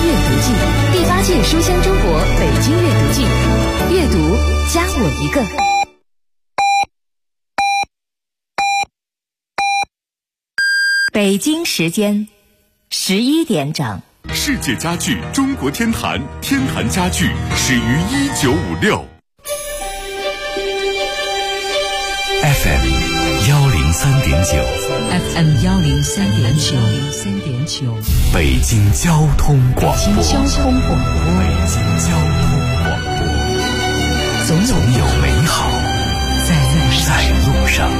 阅读季，第8届书香中国北京阅读季，阅读加我一个。 北京时间11点整。 世界家具中国天坛，天坛家具始于1956。FM 103.9 FM 103.9 北京交通广播。 北京交通广播，总有美好在路上。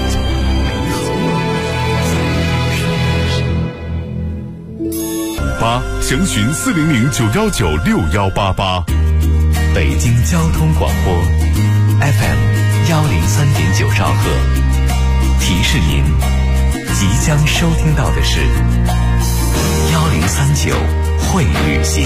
8详询400-919-6188。 北京交通广播 FM 103.9兆赫，提示您即将收听到的是1039会旅行。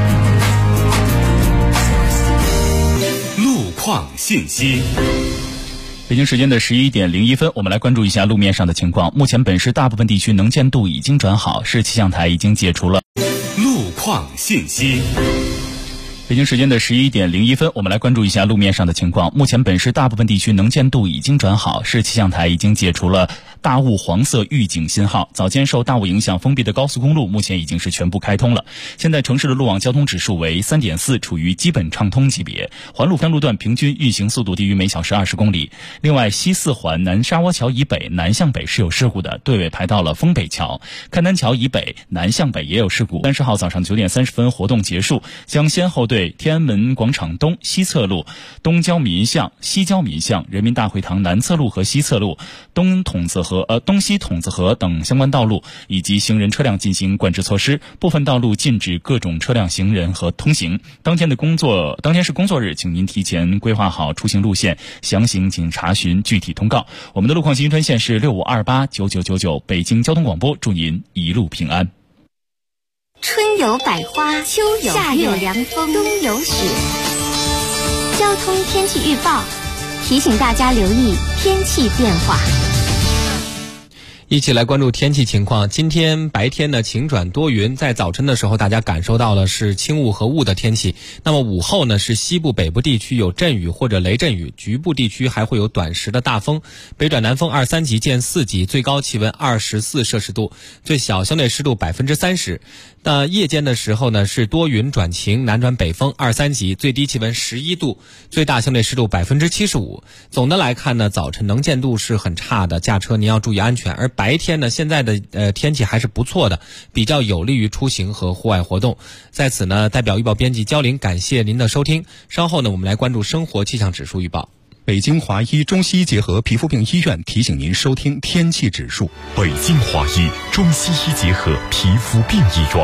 路况信息。 北京时间的11点01分，我们来关注一下路面上的情况。目前本市大部分地区能见度已经转好，市气象台已经解除了路况信息。 北京时间的11点01分，我们来关注一下路面上的情况。目前本市大部分地区能见度已经转好，市气象台已经解除了大雾黄色预警信号。早间受大雾影响封闭的高速公路目前已经是全部开通了。现在城市的路网交通指数为 3.4， 处于基本畅通级别。环路路段平均运行速度低于每小时20公里。另外，西四环南沙窝桥以北南向北是有事故的，队尾排到了丰北桥。赣南桥以北南向北也有事故。30号早上9点30分活动结束，将先后对天安门广场东西侧路、东郊民巷、西郊民巷、人民大会堂南侧路和西侧路、东西筒子河等相关道路以及行人车辆进行管制措施，部分道路禁止各种车辆行人和通行。当天是工作日，请您提前规划好出行路线，详情请查询具体通告。我们的路况信息专线是65289999，北京交通广播，祝您一路平安。 春有百花，秋有夏有凉风，冬有雪。交通天气预报提醒大家留意天气变化。 一起来关注天气情况。今天白天呢晴转多云，在早晨的时候大家感受到了是轻雾和雾的天气。那么午后呢是西部北部地区有阵雨或者雷阵雨，局部地区还会有短时的大风。北转南风2、3级见4级，最高气温24摄氏度，最小相对湿度30%。那夜间的时候呢是多云转晴，南转北风2、3级，最低气温11度，最大相对湿度75%。总的来看呢，早晨能见度是很差的，驾车您要注意安全。而白天呢，现在的天气还是不错的，比较有利于出行和户外活动。在此呢，代表预报编辑焦玲感谢您的收听。稍后呢，我们来关注生活气象指数预报。 北京华医中西医结合皮肤病医院提醒您收听天气指数。 北京华医中西医结合皮肤病医院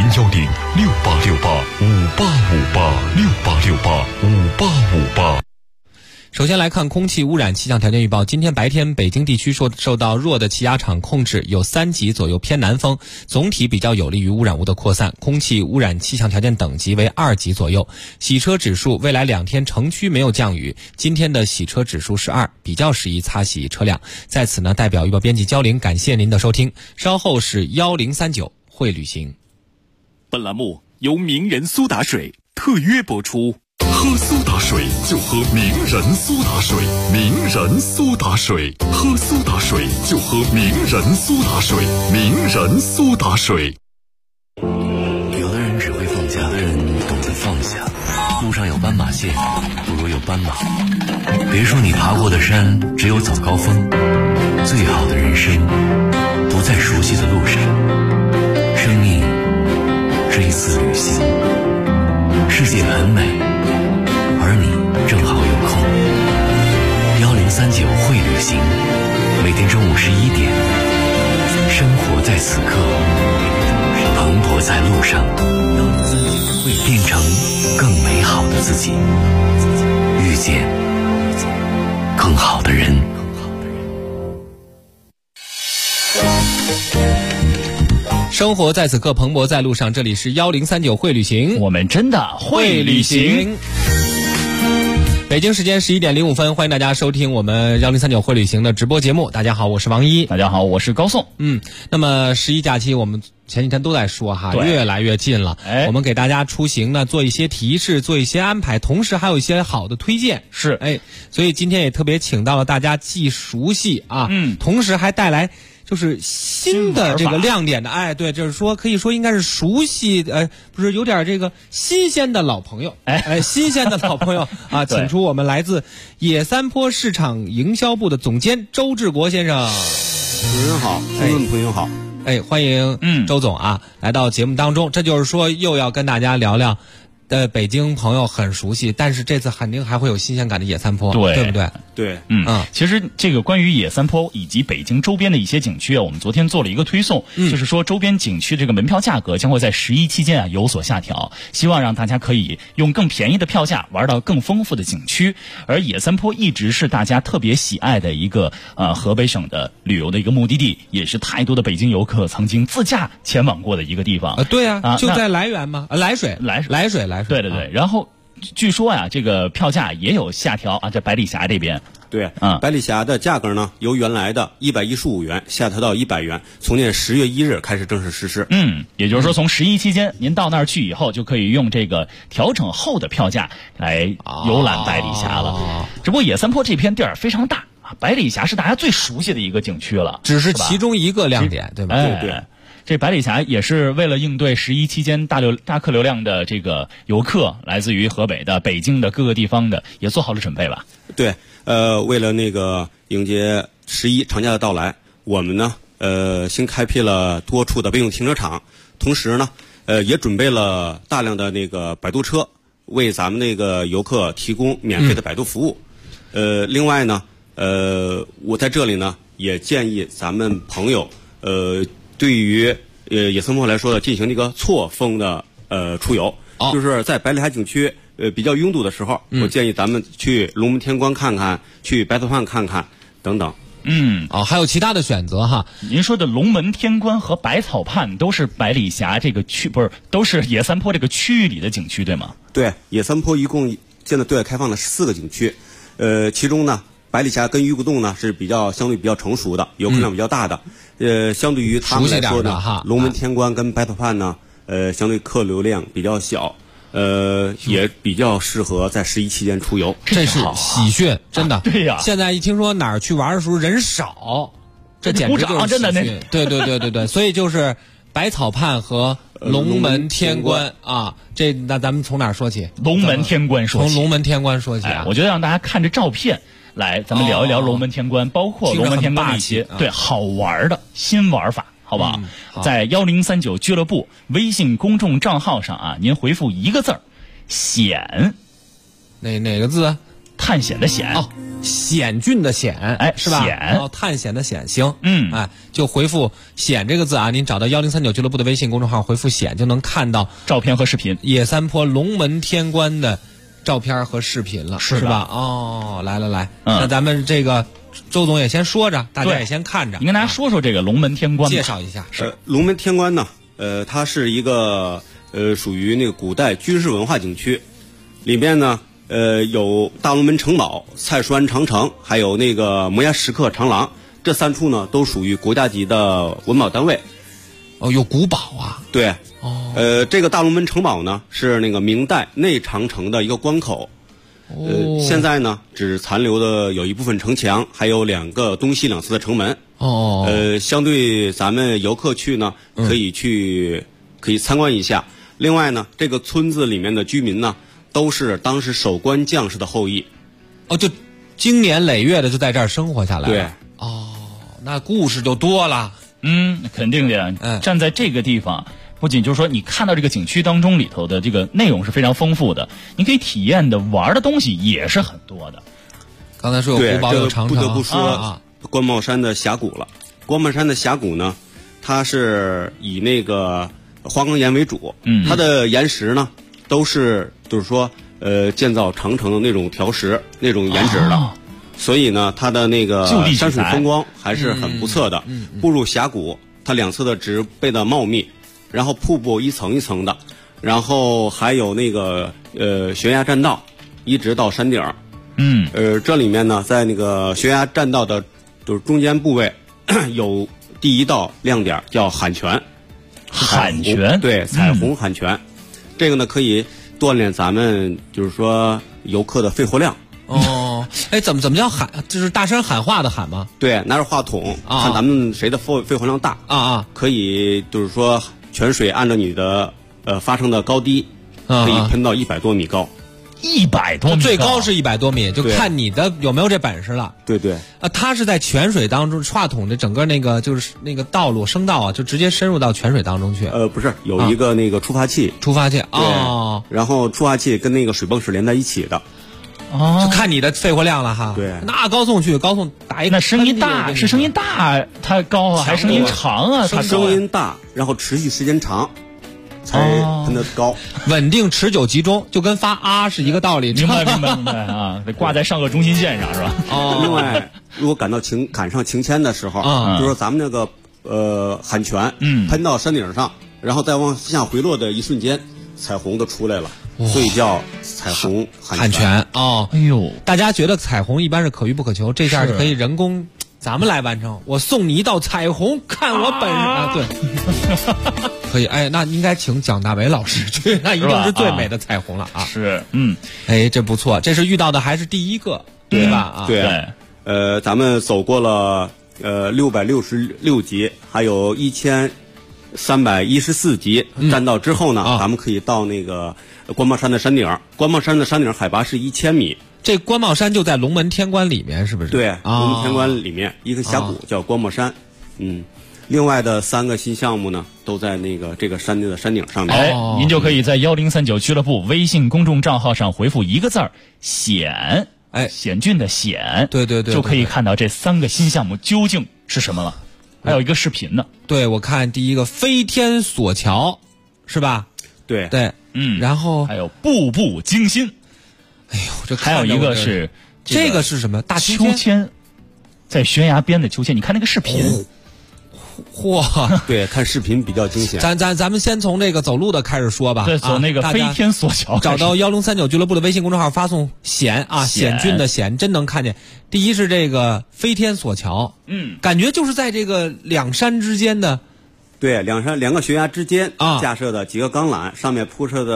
，010-6868-5858，6868-5858。 首先来看空气污染气象条件预报。今天白天北京地区受到弱的气压场控制，有3级左右偏南风，总体比较有利于污染物的扩散，空气污染气象条件等级为2级左右。洗车指数，未来2天城区没有降雨，今天的洗车指数是2，比较适宜擦洗车辆。在此呢，代表预报编辑焦玲感谢您的收听。稍后是1039会旅行。 本栏目由名人苏打水特约播出。喝苏打水就喝名人苏打水，名人苏打水，喝苏打水就喝名人苏打水，名人苏打水。 有的人只会放假，有的人懂得放下。路上有斑马线，不如有斑马。别说你爬过的山只有早高峰，最好的人生不在熟悉的路上。生命是一次旅行，世界很美，而你正好有空。1039会旅行，每天中午11点，生活在此刻，蓬勃在路上，变成更美好的自己，遇见更好的人。 生活在此刻，蓬勃在路上。这里是1039会旅行， 我们真的会旅行。 北京时间11点05分，欢迎大家收听我们1039会旅行的直播节目。大家好，我是王一。 大家好，我是高颂。 那么11假期我们前几天都在说哈，越来越近了。我们给大家出行呢做一些提示，做一些安排，同时还有一些好的推荐。 是， 所以今天也特别请到了大家既熟悉啊，同时还带来就是新的这个亮点的，对，就是说可以说应该是熟悉，不是有点这个新鲜的老朋友，新鲜的老朋友啊，请出我们来自野三坡市场营销部的总监周志国先生。 主持人好，听众朋友好， 欢迎周总啊，来到节目当中。这就是说又要跟大家聊聊。北京朋友很熟悉，但是这次肯定还会有新鲜感的野三坡，对不对？ 对， 其实这个关于野三坡以及北京周边的一些景区啊，我们昨天做了一个推送，就是说周边景区这个门票价格将会在11期间有所下调，希望让大家可以用更便宜的票价玩到更丰富的景区。而野三坡一直是大家特别喜爱的一个河北省的旅游的一个目的地，也是太多的北京游客曾经自驾前往过的一个地方。 对啊，就在涞源嘛，涞水。 对，然后据说这个票价也有下调啊，在百里峡这边。 对，百里峡的价格呢，由原来的115元下调到100元，从年10月1日开始正式实施。 也就是说，从11期间，您到那儿去以后，就可以用这个调整后的票价来游览百里峡了。只不过野三坡这片地儿非常大啊，百里峡是大家最熟悉的一个景区了， 只是其中一个亮点，对吧？ 对。 这百里峡也是为了应对11期间大客流量的这个游客，来自于河北的、北京的各个地方的，也做好了准备吧？ 对，为了那个迎接11长假的到来，我们呢，新开辟了多处的备用停车场，同时呢，也准备了大量的那个摆渡车，为咱们那个游客提供免费的摆渡服务。另外呢，我在这里呢，也建议咱们朋友，对于野三坡来说呢，进行这个错峰的出游，就是在百里峡景区比较拥堵的时候，我建议咱们去龙门天关看看，去百草畔看看等等。 还有其他的选择哈。 您说的龙门天关和百草畔都是百里峡这个区，不是都是野三坡这个区域里的景区对吗？ 对，野三坡一共现在对外开放了14个景区，其中呢，百里峡跟鱼骨洞呢是相对比较成熟的，游客量比较大的。相对于他们来说呢，龙门天关跟百草畔呢，相对客流量比较小，也比较适合在11期间出游。 这是喜讯，真的。 对呀， 现在一听说哪儿去玩的时候人少，这简直就是真的那。 对，所以就是百草畔和龙门天关啊，那咱们从哪儿说起？ 龙门天关说起。 从龙门天关说起啊， 我觉得让大家看着照片。来，咱们聊一聊龙门天关，包括龙门天关的一些好玩的新玩法，好不好？在1039俱乐部微信公众账号上啊，您回复一个字儿“险”， 哪个字？ 探险的险。 险峻的险，是吧？ 险， 探险的险，行。就回复“险”这个字啊，您找到1039俱乐部的微信公众号，回复“险”就能看到照片和视频。 野三坡龙门天关的照片和视频了，是吧？来，那咱们这个周总也先说着，大家也先看着。 你跟大家说说这个龙门天关， 介绍一下。 龙门天关呢，它是一个属于那个古代军事文化景区，里面呢有大龙门城堡、蔡叔安长城，还有那个摩崖石刻长廊，这3处呢都属于国家级的文保单位。 有古堡啊？ 对。这个大龙门城堡呢是那个明代内长城的一个关口，现在呢只残留的有一部分城墙，还有2个东西两侧的城门。相对咱们游客去呢，可以参观一下。另外呢，这个村子里面的居民呢，都是当时守关将士的后裔。 就经年累月的就在这儿生活下来了。 对。 那故事就多了。 肯定的。站在这个地方。不仅就是说你看到这个景区当中里头的这个内容是非常丰富的，你可以体验的玩的东西也是很多的。 刚才说有古堡有长城， 不得不说关帽山的峡谷了。关帽山的峡谷呢，它是以那个花岗岩为主，它的岩石呢都是就是说建造长城的那种条石那种岩质的，所以呢它的那个山水风光还是很不错的。步入峡谷，它2侧的植被的茂密。然后瀑布一层一层的，然后还有那个悬崖栈道，一直到山顶， 这里面呢，在那个悬崖栈道的就是中间部位有第一道亮点叫喊泉。 喊泉， 对，彩虹喊泉，这个呢可以锻炼咱们就是说游客的肺活量。 哎，怎么叫喊？就是大声喊话的喊吗？ 对，拿着话筒看咱们谁的肺活量大可以就是说泉水按照你的发声的高低，可以喷到100多米高。 100多米， 最高是100多米，就看你的有没有这本事了。 对对。 它是在泉水当中，话筒的整个那个就是那个道路声道就直接深入到泉水当中去。 不是，有一个那个触发器。 触发器然后触发器跟那个水泵是连在一起的。 就看你的肺活量了哈。 对。 那高送打一个。 那声音大是声音大，它高还是声音长啊？它声音大，然后持续时间长。才喷得高， 稳定持久集中，就跟发啊是一个道理。 明白啊，得挂在上颚中心线上是吧？ 另外，如果赶上晴天的时候，就说咱们那个喊泉，喷到山顶上，然后再往下回落的一瞬间，彩虹都出来了，所以叫彩虹喊泉。 哎呦，大家觉得彩虹一般是可遇不可求，这下就可以人工。咱们来完成，我送你一道彩虹，看我本事对，可以。哎，那应该请蒋大为老师去，那一定是最美的彩虹了啊！ 是， 哎，这不错，这是遇到的还是第一个，对吧？ 对，咱们走过了666级，还有1314级栈道之后呢，咱们可以到那个关帽山的山顶。关帽山的山顶海拔是1000米。 这关帽山就在龙门天关里面，是不是？ 对，龙门天关里面一个峡谷叫关帽山。另外的3个新项目呢，都在这个山的山顶上面。 您就可以在1039俱乐部微信公众账号上回复一个字儿“险”，险峻的险， 对， 就可以看到这3个新项目究竟是什么了。还有一个视频呢。 对，我看第一个飞天索桥，是吧？ 对， 然后还有步步惊心。 哎呦，这还有一个是这个是什么？大秋千，在悬崖边的秋千，你看那个视频， 嚯！ 对，看视频比较惊险。 咱们先从这个走路的开始说吧。 对，走那个飞天索桥， 找到1039俱乐部的微信公众号，发送“险”险峻的险，真能看见。第一是这个飞天索桥，感觉就是在这个两山之间的。 对，两个悬崖之间架设的几个钢缆，上面铺设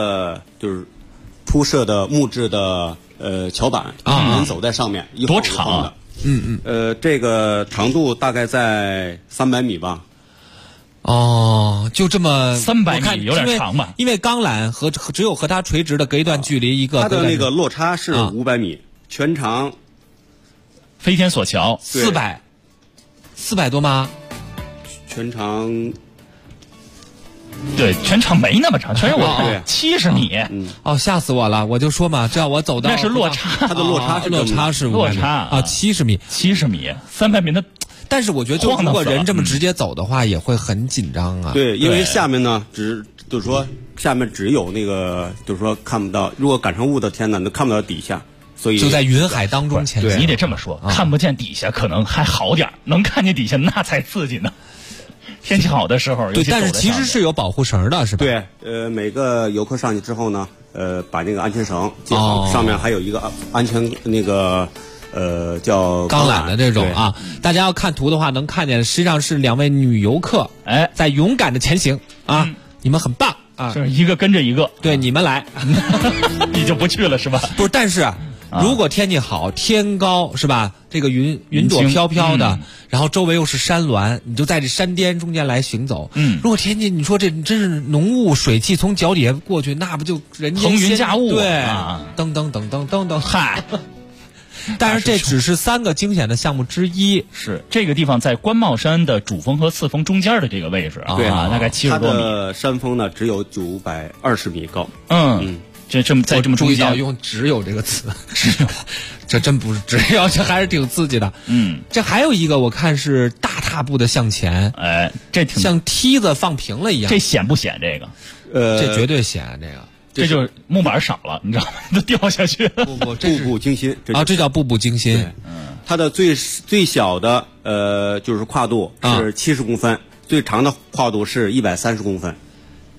的木质的桥板，人走在上面， 多长啊？ 这个长度大概在300米吧。 就这么 300米有点长吧？ 因为钢缆只有和它垂直的隔一段距离， 它的那个落差是500米，全长飞天索桥 400多吗？ 全长。 对，全长没那么长，全是我70米。 吓死我了！我就说嘛，只要我走到那是落差， 它的落差是500米70米 ，70米，300米的。 但是我觉得，如果人这么直接走的话，也会很紧张啊。 对，因为下面呢，就是说下面只有那个，就是说看不到。如果赶上雾的天呢，都看不到底下，所以就在云海当中前行。 你得这么说，看不见底下可能还好点，能看见底下那才刺激呢。天气好的时候， 对，但是其实是有保护绳的，是吧？ 对，每个游客上去之后呢，把那个安全绳系好，上面还有一个安全那个叫钢缆的这种啊。大家要看图的话，能看见实际上是2位女游客，在勇敢的前行啊，你们很棒啊， 是一个跟着一个， 对，你们来， 你就不去了是吧？ 不是，但是如果天气好，天高是吧？这个云朵飘飘的，然后周围又是山峦，你就在这山巅中间来行走。如果天气你说这真是浓雾水汽从脚底下过去，那不就人间腾云驾雾？ 对，噔噔噔噔噔噔，嗨！但是这只是3个惊险的项目之一。 是这个地方在关帽山的主峰和次峰中间的这个位置啊，大概70多米。 它的山峰呢只有920米高。 在这么中间用"只有"这个词，这真不是只有，这还是挺刺激的。这还有一个我看是大踏步的向前， 这挺像梯子放平了一样。 这险不险？这个， 这绝对险。 这就是木板少了，你知道吗？都掉下去了。 步步惊心这叫步步惊心。 它的最小的就是跨度是70公分，最长的跨度是130公分。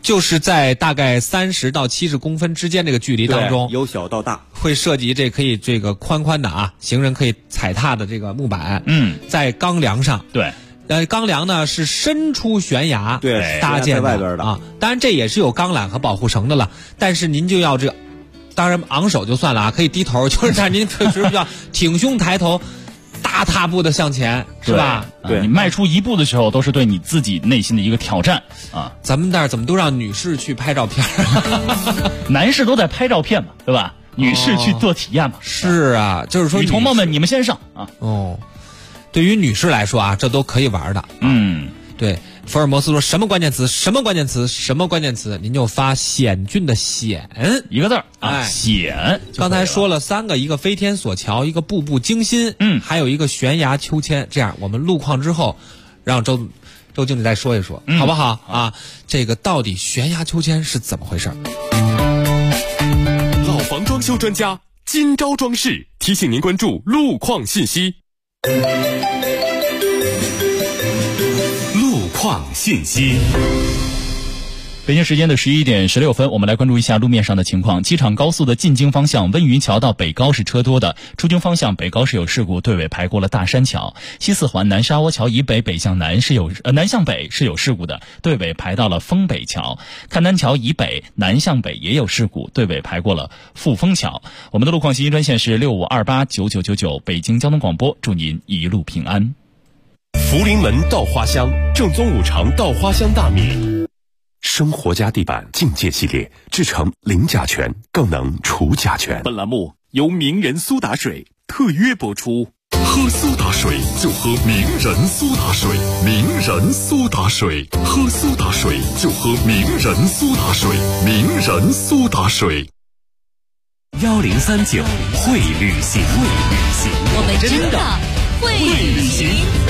就是在大概30到70公分之间这个距离当中， 由小到大会涉及可以这个宽宽的啊，行人可以踩踏的这个木板，在钢梁上， 对。 钢梁呢是伸出悬崖搭建的外边的啊，当然这也是有钢缆和保护绳的了，但是您就要当然昂首就算了啊，可以低头，就是但您确实要挺胸抬头，大踏步的向前，是吧？ 对，你迈出一步的时候，都是对你自己内心的一个挑战啊。 咱们那儿怎么都让女士去拍照片男士都在拍照片嘛，对吧？女士去做体验嘛。 是啊，就是说女同胞们，你们先上啊。 对于女士来说啊，这都可以玩的。对，福尔摩斯说什么关键词？什么关键词？什么关键词？您就发险峻的险一个字儿啊，险。 刚才说了3个，一个飞天索桥，一个步步惊心，还有一个悬崖秋千。这样，我们路况之后，让周经理再说一说，好不好啊？这个到底悬崖秋千是怎么回事？ 老房装修专家今朝装饰提醒您关注路况信息。路况信息。 北京时间的11点16分，我们来关注一下路面上的情况。机场高速的进京方向温榆桥到北高是车多的，出京方向北高是有事故，队尾排过了大山桥。西四环南沙窝桥以北北向南南向北是有事故的，队尾排到了丰北桥。看南桥以北南向北也有事故，队尾排过了富丰桥。我们的路况信息专线是65289999，北京交通广播，祝您一路平安。 福临门稻花香，正宗五常稻花香大米。生活家地板境界系列制成零甲醛，更能除甲醛。 本栏目由名人苏打水特约播出。 喝苏打水就喝名人苏打水，名人苏打水，喝苏打水就喝名人苏打水，名人苏打水。 1039会旅行， 我们真的会旅行。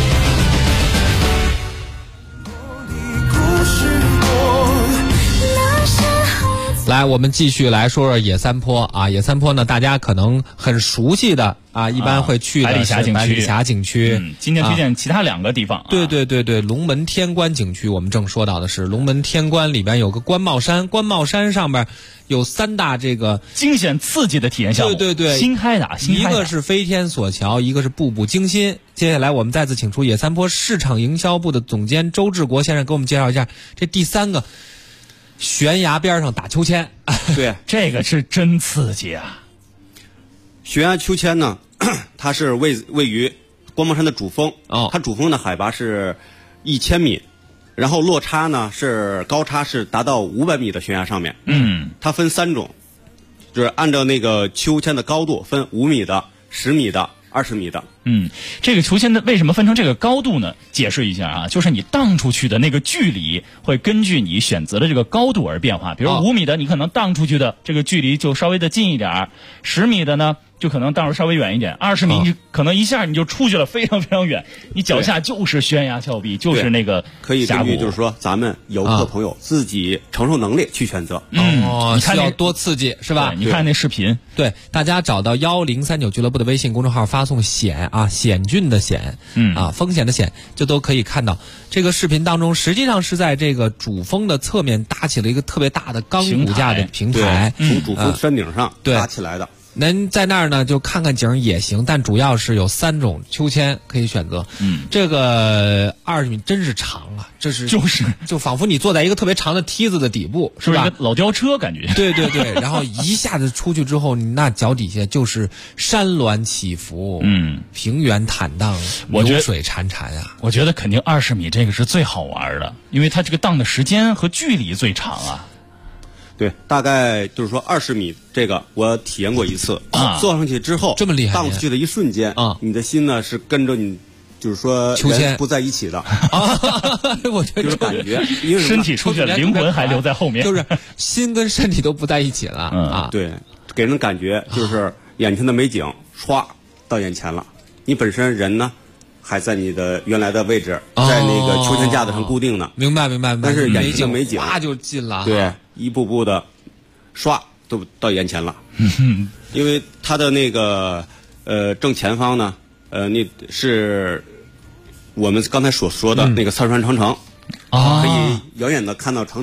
来，我们继续来说说野三坡啊。野三坡呢，大家可能很熟悉的啊，一般会去的百里峡景区。今天推荐其他2个地方。 对，龙门天关景区，我们正说到的是龙门天关里边有个关帽山，关帽山上边有3大这个惊险刺激的体验项目。 对， 新开的， 一个是飞天索桥，一个是步步惊心。接下来我们再次请出野三坡市场营销部的总监周志国先生给我们介绍一下这第3个。悬崖边上打秋千， 对， 这个是真刺激啊！ 悬崖秋千呢，它是位于关帽山的主峰，它主峰的海拔是1000米，然后落差呢是高差是达到500米的悬崖上面。它分3种，就是按照那个秋千的高度分5米的、10米的、20米的。 这个秋千的为什么分成这个高度呢？解释一下啊，就是你荡出去的那个距离会根据你选择的这个高度而变化。比如5米的，你可能荡出去的这个距离就稍微的近一点；10米的呢，就可能荡出稍微远一点；20米你可能一下你就出去了非常非常远，你脚下就是悬崖峭壁，就是那个可以根据就是说咱们游客朋友自己承受能力去选择。 你看要多刺激是吧？ 你看那视频， 对，大家找到1039俱乐部的微信公众号，发送险啊，险峻的险，风险的险，就都可以看到这个视频当中，实际上是在这个主峰的侧面搭起了一个特别大的钢骨架的平台， 从主峰山顶上搭起来的。 您在那儿呢，就看看景也行，但主要是有3种秋千可以选择。这个20米真是长啊，这是就仿佛你坐在一个特别长的梯子的底部，是吧？ 一个老吊车感觉。 对，然后一下子出去之后，你那脚底下就是山峦起伏，平原坦荡，流水潺潺啊。 我觉得肯定20米这个是最好玩的，因为它这个荡的时间和距离最长啊。 对，大概就是说20米，这个我体验过一次。坐上去之后， 这么厉害， 荡出去的一瞬间你的心呢是跟着你，就是说人不在一起的我觉得就是感觉，因为身体出去了，灵魂还留在后面， 就是心跟身体都不在一起了对，给人感觉就是眼前的美景唰到眼前了，你本身人呢还在你的原来的位置，在那个秋千架子上固定呢。 明白。 但是眼前的美景哇就近了， 对，一步步的唰都到眼前了。因为它的那个正前方呢，那是我们刚才所说的那个三川长城，可以远远的看到长城，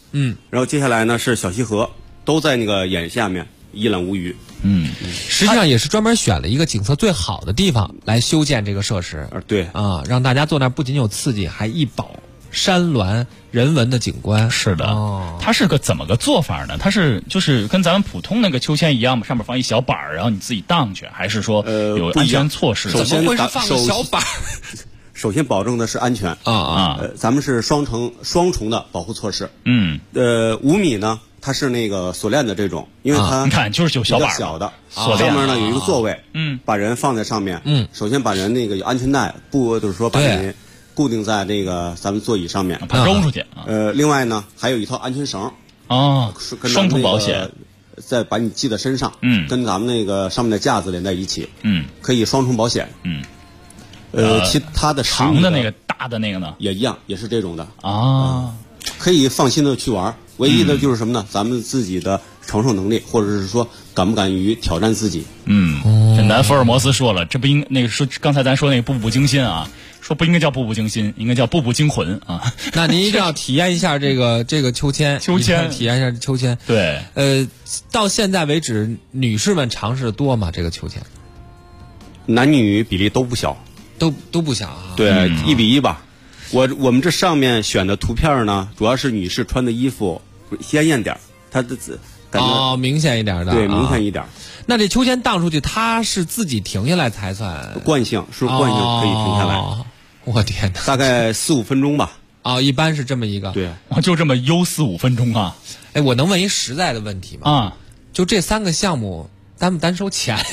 然后接下来呢是小溪河，都在那个眼下面，一览无余。 实际上也是专门选了一个景色最好的地方来修建这个设施。 对啊，让大家坐那儿不仅有刺激，还一饱山峦人文的景观。 是的，它是个怎么个做法呢？它是就是跟咱们普通那个秋千一样吗？上面放一小板儿，然后你自己荡去，还是说有安全措施？ 首先怎么会是放个小板儿？ 首先保证的是安全咱们是双重的保护措施。5米呢，它是那个锁链的这种，因为它你看就是有小板小的， 锁链上面呢有一个座位，把人放在上面，首先把人那个有安全带，就是说把人固定在那个咱们座椅上面， 怕扔出去。 另外呢还有一套安全绳双重保险， 再把你系在身上，跟咱们那个上面的架子连在一起，可以双重保险。其他的长的那个大的那个呢也一样，也是这种的可以放心的去玩。唯一的就是什么呢？咱们自己的承受能力，或者是说敢不敢于挑战自己。 这南福尔摩斯说了，这不应那个说刚才咱说那个步步惊心啊，说不应该叫步步惊心，应该叫步步惊魂啊。 那您一定要体验一下这个秋千，体验一下秋千。 对， 到现在为止，女士们尝试的多吗？这个秋千， 男女比例都不小。 都不小啊， 对，1比1吧。我们这上面选的图片呢，主要是女士穿的衣服鲜艳点，她的感觉明显一点的， 对，明显一点。 那这秋千荡出去，它是自己停下来才算惯性，是惯性可以停下来。 我天哪， 大概4-5分钟吧。 一般是这么一个。 对， 就这么悠4-5分钟啊。 哎，我能问一实在的问题吗？就这3个项目单不单收钱呀？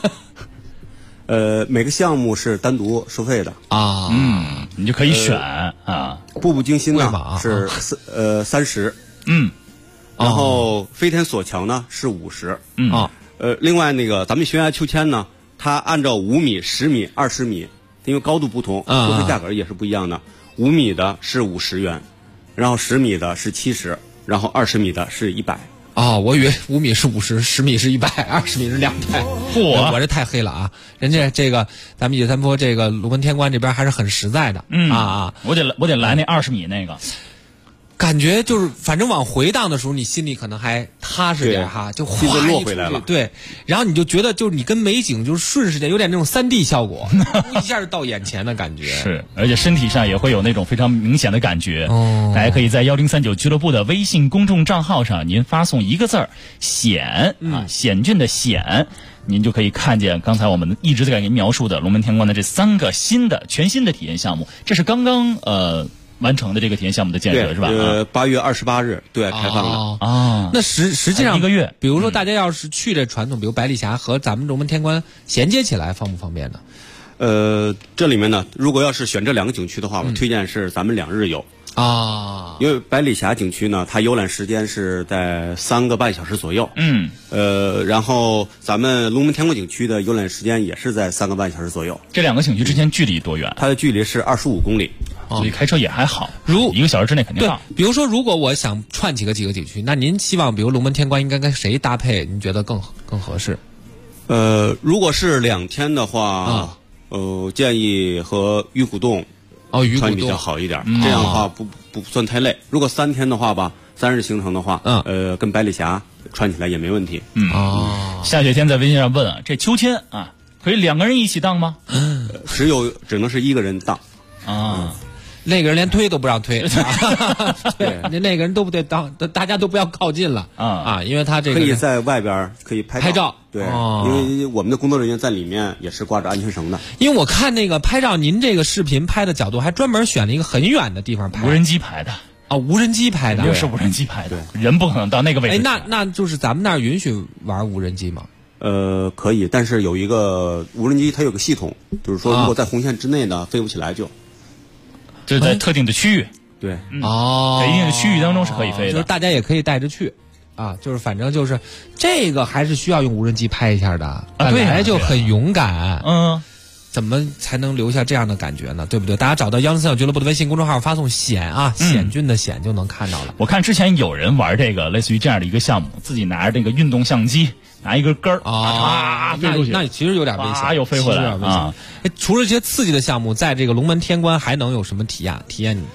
每个项目是单独收费的你就可以选步步惊心呢是30，然后飞天索桥呢是50，另外那个咱们悬崖秋千呢，它按照5米、10米、20米，因为高度不同，收费价格也是不一样的。5米的是50元，然后10米的是70，然后20米的是100。 我以为5米是50， 10米是100，20米是200。我这太黑了啊！人家这个咱们野三坡这个龙门天关这边还是很实在的。 我得来那20米那个。 感觉就是反正往回荡的时候，你心里可能还踏实点哈，就哗落回来了。 对，然后你就觉得就是你跟美景就是瞬时间有点那种3D 效果，一下就到眼前的感觉。 是，而且身体上也会有那种非常明显的感觉。大家可以在1039俱乐部的微信公众账号上，您发送一个字儿“险”险峻的险，您就可以看见刚才我们一直在给您描述的龙门天关的这3个全新的体验项目。这是刚刚完成的这个体验项目的建设是吧 ？8月28日对外开放的那实际上 1个月。 比如说大家要是去这传统，比如百里峡和咱们龙门天关衔接起来，方不方便呢？ 这里面呢，如果要是选这2个景区的话，我推荐是咱们2日游因为百里峡景区呢，它游览时间是在3个半小时左右。然后咱们龙门天关景区的游览时间也是在3个半小时左右。 这2个景区之间距离多远？ 它的距离是25公里。 所以开车也还好，1个小时之内肯定到。 比如说，如果我想串起几个景区，那您希望比如龙门天关应该跟谁搭配？您觉得更合适？ 如果是2天的话，建议和鱼骨洞穿比较好一点，这样的话不算太累。如果3天的话吧，3日行程的话，跟百里峡穿起来也没问题。 下雪天在微信上问这秋千可以2个人一起荡吗？ 只能是1个人荡那个人连推都不让推，对，那个人都不得当，大家都不要靠近了因为他这个可以在外边可以拍照，对，因为我们的工作人员在里面也是挂着安全绳的。 因为我看那个拍照，您这个视频拍的角度还专门选了一个很远的地方拍， 无人机拍的无人机拍的， 是无人机拍的，人不可能到那个位置。 那就是咱们那儿允许玩无人机吗？ 可以，但是有一个无人机，它有个系统，就是说如果在红线之内呢，飞不起来就是在特定的区域， 对， 在一定的区域当中是可以飞的， 就是大家也可以带着去，就是反正就是这个还是需要用无人机拍一下的，本来就很勇敢，怎么才能留下这样的感觉呢？对不对？大家找到103俱乐部的微信公众号，发送险险峻的险就能看到了。 我看之前有人玩这个类似于这样的一个项目，自己拿着这个运动相机，拿一根根儿飞出去， 那其实有点危险， 又飞回来除了这些刺激的项目，在这个龙门天关还能有什么体验？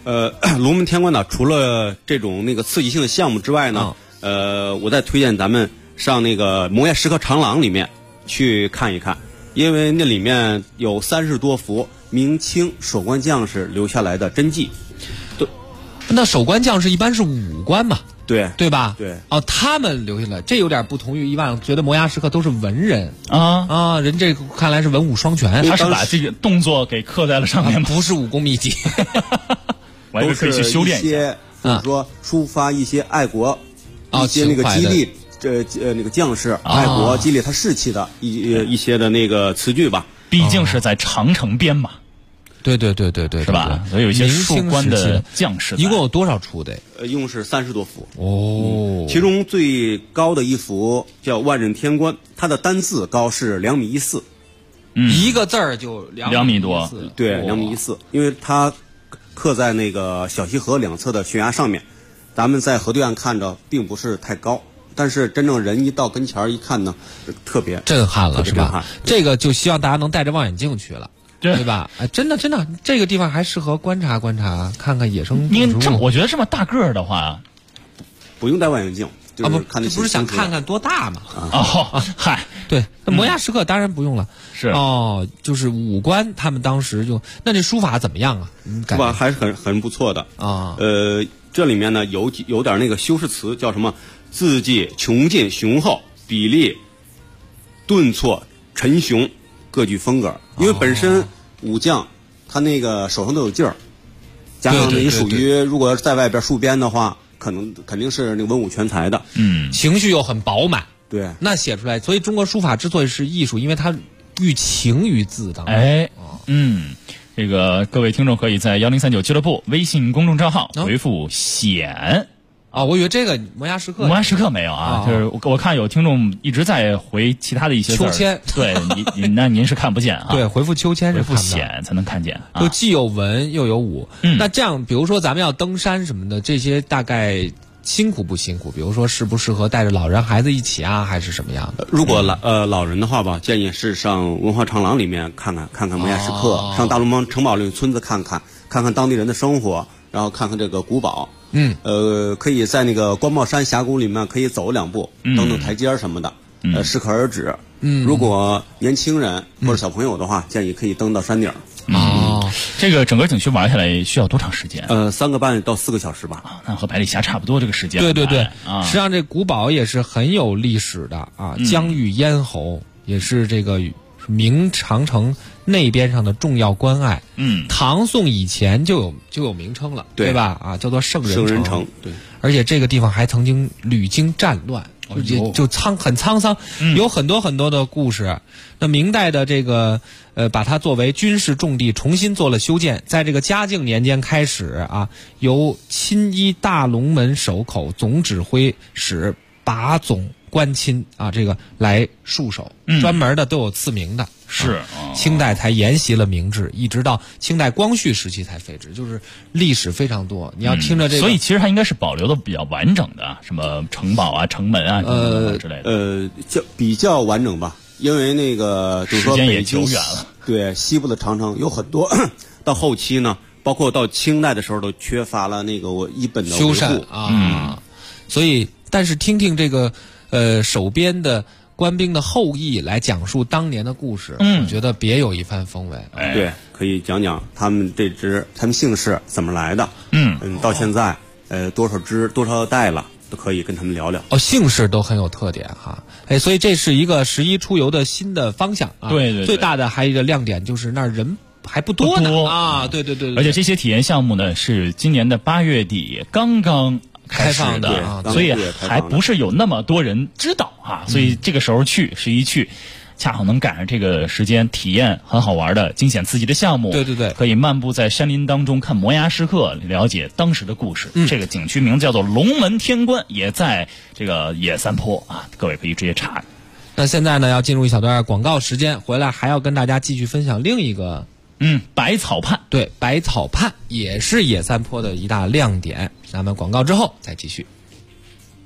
龙门天关呢，除了这种那个刺激性的项目之外呢，我再推荐咱们上那个摩崖石刻长廊里面去看一看，因为那里面有30多幅明清守关将士留下来的真迹。 那守关将士一般是武官嘛？对吧？ 对。 哦，他们留下来，这有点不同于以往觉得摩崖石刻都是文人啊，人这看来是文武双全。 他是把这个动作给刻在了上面吗？ 不是武功秘籍， 我还是可以去修炼一下。 或者说抒发一些爱国、一些那个激励那个将士爱国、激励他士气的一些的那个词句吧。 毕竟是在长城边嘛。 对， 是吧？所以有一些戍关的将士， 一共有多少出的？ 一共是30多幅哦。 其中最高的一幅叫万仞天关，它的单字高是2.14米， 一个字儿就2米多， 对，2.14米，因为它刻在那个小溪河两侧的悬崖上面，咱们在河对岸看着并不是太高，但是真正人一到跟前一看呢，特别震撼了，是吧？这个就希望大家能带着望远镜去了。对吧？哎，真的，这个地方还适合观察，看看野生动植物。 我觉得这么大个儿的话， 不用带望远镜，就是看那不是想看看多大嘛？ 嗨， 对，那摩崖石刻当然不用了。 是就是武官他们当时就那这书法怎么样啊？ 书法还是很不错的啊。 这里面呢有点那个修饰词，叫什么？字迹穷尽雄厚，比例顿挫沉雄，各具风格。因为本身武将他那个手上都有劲儿，加上你属于如果在外边戍边的话，肯定是那个文武全才的， 情绪又很饱满， 对， 那写出来。所以中国书法之所以是艺术，因为它寓情于字当中。 这个各位听众可以在1039俱乐部微信公众账号回复显。 我以为这个摩崖石刻没有啊，就是我看有听众一直在回其他的一些字。 秋千， 对您是看不见啊。 对，回复秋千是回复显才能看见， 就既有文又有武。那这样，比如说咱们要登山什么的，这些大概辛苦不辛苦？比如说适不适合带着老人孩子一起啊，还是什么样的？ 如果老人的话吧，建议是上文化长廊里面看看摩崖石刻，上大龙帮城堡里村子看看当地人的生活，然后看看这个古堡。可以在那个官帽山峡谷里面可以走2步，登台阶什么的，适可而止。如果年轻人或者小朋友的话，建议可以登到山顶。 这个整个景区玩下来需要多长时间 ？3个半到4个小时吧。 那和百里峡差不多这个时间。 对，实际上这古堡也是很有历史的啊，疆域咽喉也是这个明长城那边上的重要关隘。唐宋以前就有名称了，对吧？叫做圣人城。 对， 而且这个地方还曾经屡经战乱，就很沧桑，有很多很多的故事。那明代的这个把它作为军事重地重新做了修建，在这个嘉靖年间开始啊，由亲依大龙门守口总指挥使把总官亲啊，这个来戍守，专门的都有赐名的。 是， 清代才沿袭了明制，一直到清代光绪时期才废止，就是历史非常多。你要听着这个， 所以其实它应该是保留的比较完整的，什么城堡啊、城门啊之类的。 比较完整吧，因为那个就是说时间也久远了。 对，西部的长城有很多，到后期呢，包括到清代的时候都缺乏了那个一本的修缮啊。所以，但是听听这个守边的官兵的后裔来讲述当年的故事，我觉得别有一番风味。 对，可以讲讲他们姓氏怎么来的。到现在多少代了，都可以跟他们聊聊。 姓氏都很有特点哈。所以这是一个11出游的新的方向啊。 对， 最大的还有一个亮点就是那儿人还不多呢啊。对。 而且这些体验项目呢是今年的8月底刚刚开放的啊，所以还不是有那么多人知道啊，所以这个时候11去，恰好能赶上这个时间，体验很好玩的惊险刺激的项目。 对， 可以漫步在山林当中看摩崖石刻，了解当时的故事。这个景区名叫做龙门天关，也在这个野三坡啊，各位可以直接查。 那现在呢，要进入一小段广告时间，回来还要跟大家继续分享另一个。 百草畔。 对，百草畔也是野三坡的一大亮点。咱们广告之后再继续。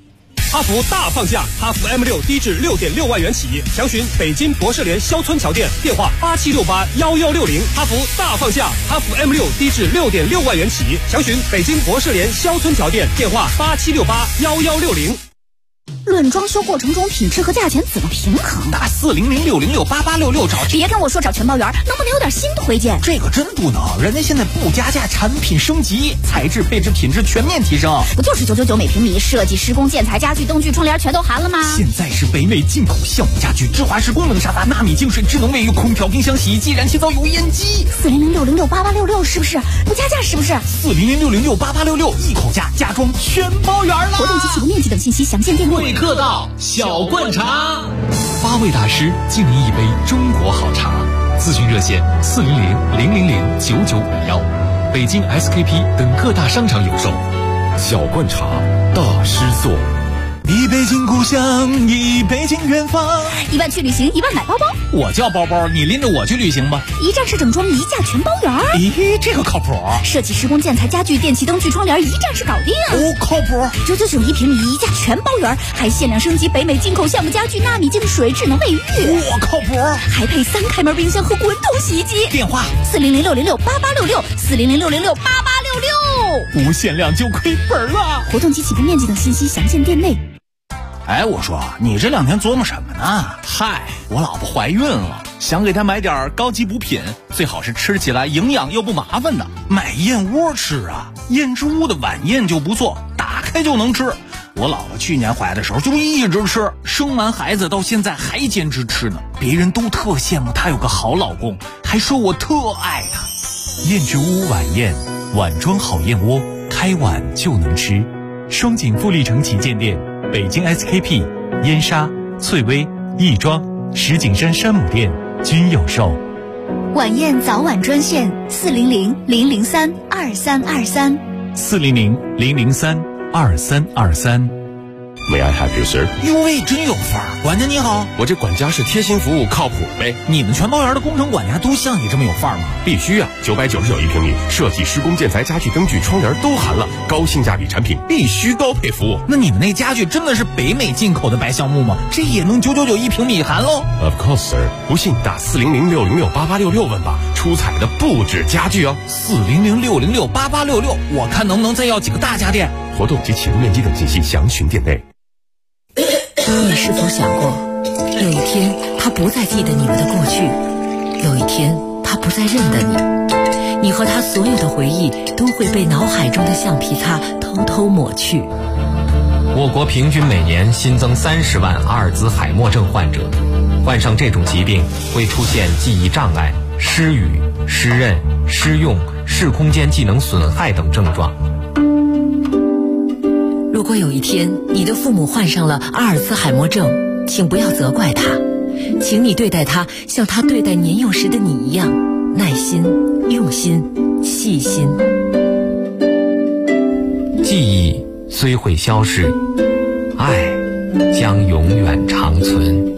哈弗大放价，哈弗 M6低至6.6万元起，详询北京博士联肖村桥店，电话87681160。哈弗大放价，哈弗 M6低至6.6万元起，详询北京博士联肖村桥店，电话87681160。 论装修过程中品质和价钱怎么平衡？ 打400-606-8866找。 别跟我说找全包圆，能不能有点新推荐？ 这个真不能，人家现在不加价，产品升级，材质、配置、品质全面提升。 不就是999每平米，设计、施工、建材、家具、灯具、窗帘全都含了吗？ 现在是北美进口项目家具，智华式功能沙发、纳米净水、智能卫浴、空调、冰箱、洗衣机、燃气灶、油烟机。 400-606-8866是不是？不加价是不是 ？400-606-8866一口价，家装全包圆了。 活动及起步面积等信息详见店内。 会客到小灌茶 ，8位大师敬您一杯中国好茶。咨询热线400-000-9951，北京 SKP 等各大商场有售。 小灌茶，大师座。 一杯敬故乡，一杯敬远方。 1万去旅行，1万买包包。 我叫包包，你拎着我去旅行吧。 一站式整装，一价全包圆。 咦，这个靠谱。 设计、施工、建材、家具、电器、灯具、窗帘，一站式搞定。 哦，靠谱。 999一平米，一价全包圆，还限量升级北美进口项目家具、纳米净水、智能卫浴。 我靠谱。 还配3开门冰箱和滚筒洗衣机。 电话 400-606-8866，400-606-8866。 不限量就亏本了。 活动及起步面积等信息详见店内。 哎，我说你这2天琢磨什么呢？嗨，我老婆怀孕了，想给她买点高级补品，最好是吃起来营养又不麻烦的。买燕窝吃啊，燕之屋的晚宴就不错，打开就能吃。我老婆去年怀的时候就一直吃，生完孩子到现在还坚持吃呢。别人都特羡慕她有个好老公，还说我特爱她。 燕之屋晚宴，碗装好燕窝，开碗就能吃。双井富力城旗舰店。北京 SKP、燕莎、翠微、亦庄、石景山山姆店均有售。 晚宴早晚专线400-003-2323。 400-003-2323。 May I have you, sir？ 哟喂，真有范儿！管家你好， 我这管家是贴心服务，靠谱呗。 你们全包园的工程管家都像你这么有范儿吗？ 必须啊！999一平米，设计、施工、建材、家具、灯具、窗帘都含了，高性价比产品，必须高配服务。 那你们那家具真的是北美进口的白橡木吗？这也能999一平米含喽 ？Of course, sir。不信打400-606-8866问吧，出彩的不止家具哦。 400-606-8866，我看能不能再要几个大家电。 活动及起步面积等信息详询店内。 你是否想过，有一天他不再记得你们的过去，有一天他不再认得你，你和他所有的回忆都会被脑海中的橡皮擦偷偷抹去。 我国平均每年新增30万阿尔兹海默症患者，患上这种疾病会出现记忆障碍、失语、失认、失用、视空间技能损害等症状。 如果有一天你的父母患上了阿尔兹海默症，请不要责怪他，请你对待他像他对待年幼时的你一样，耐心、用心、细心。 记忆虽会消逝，爱将永远长存。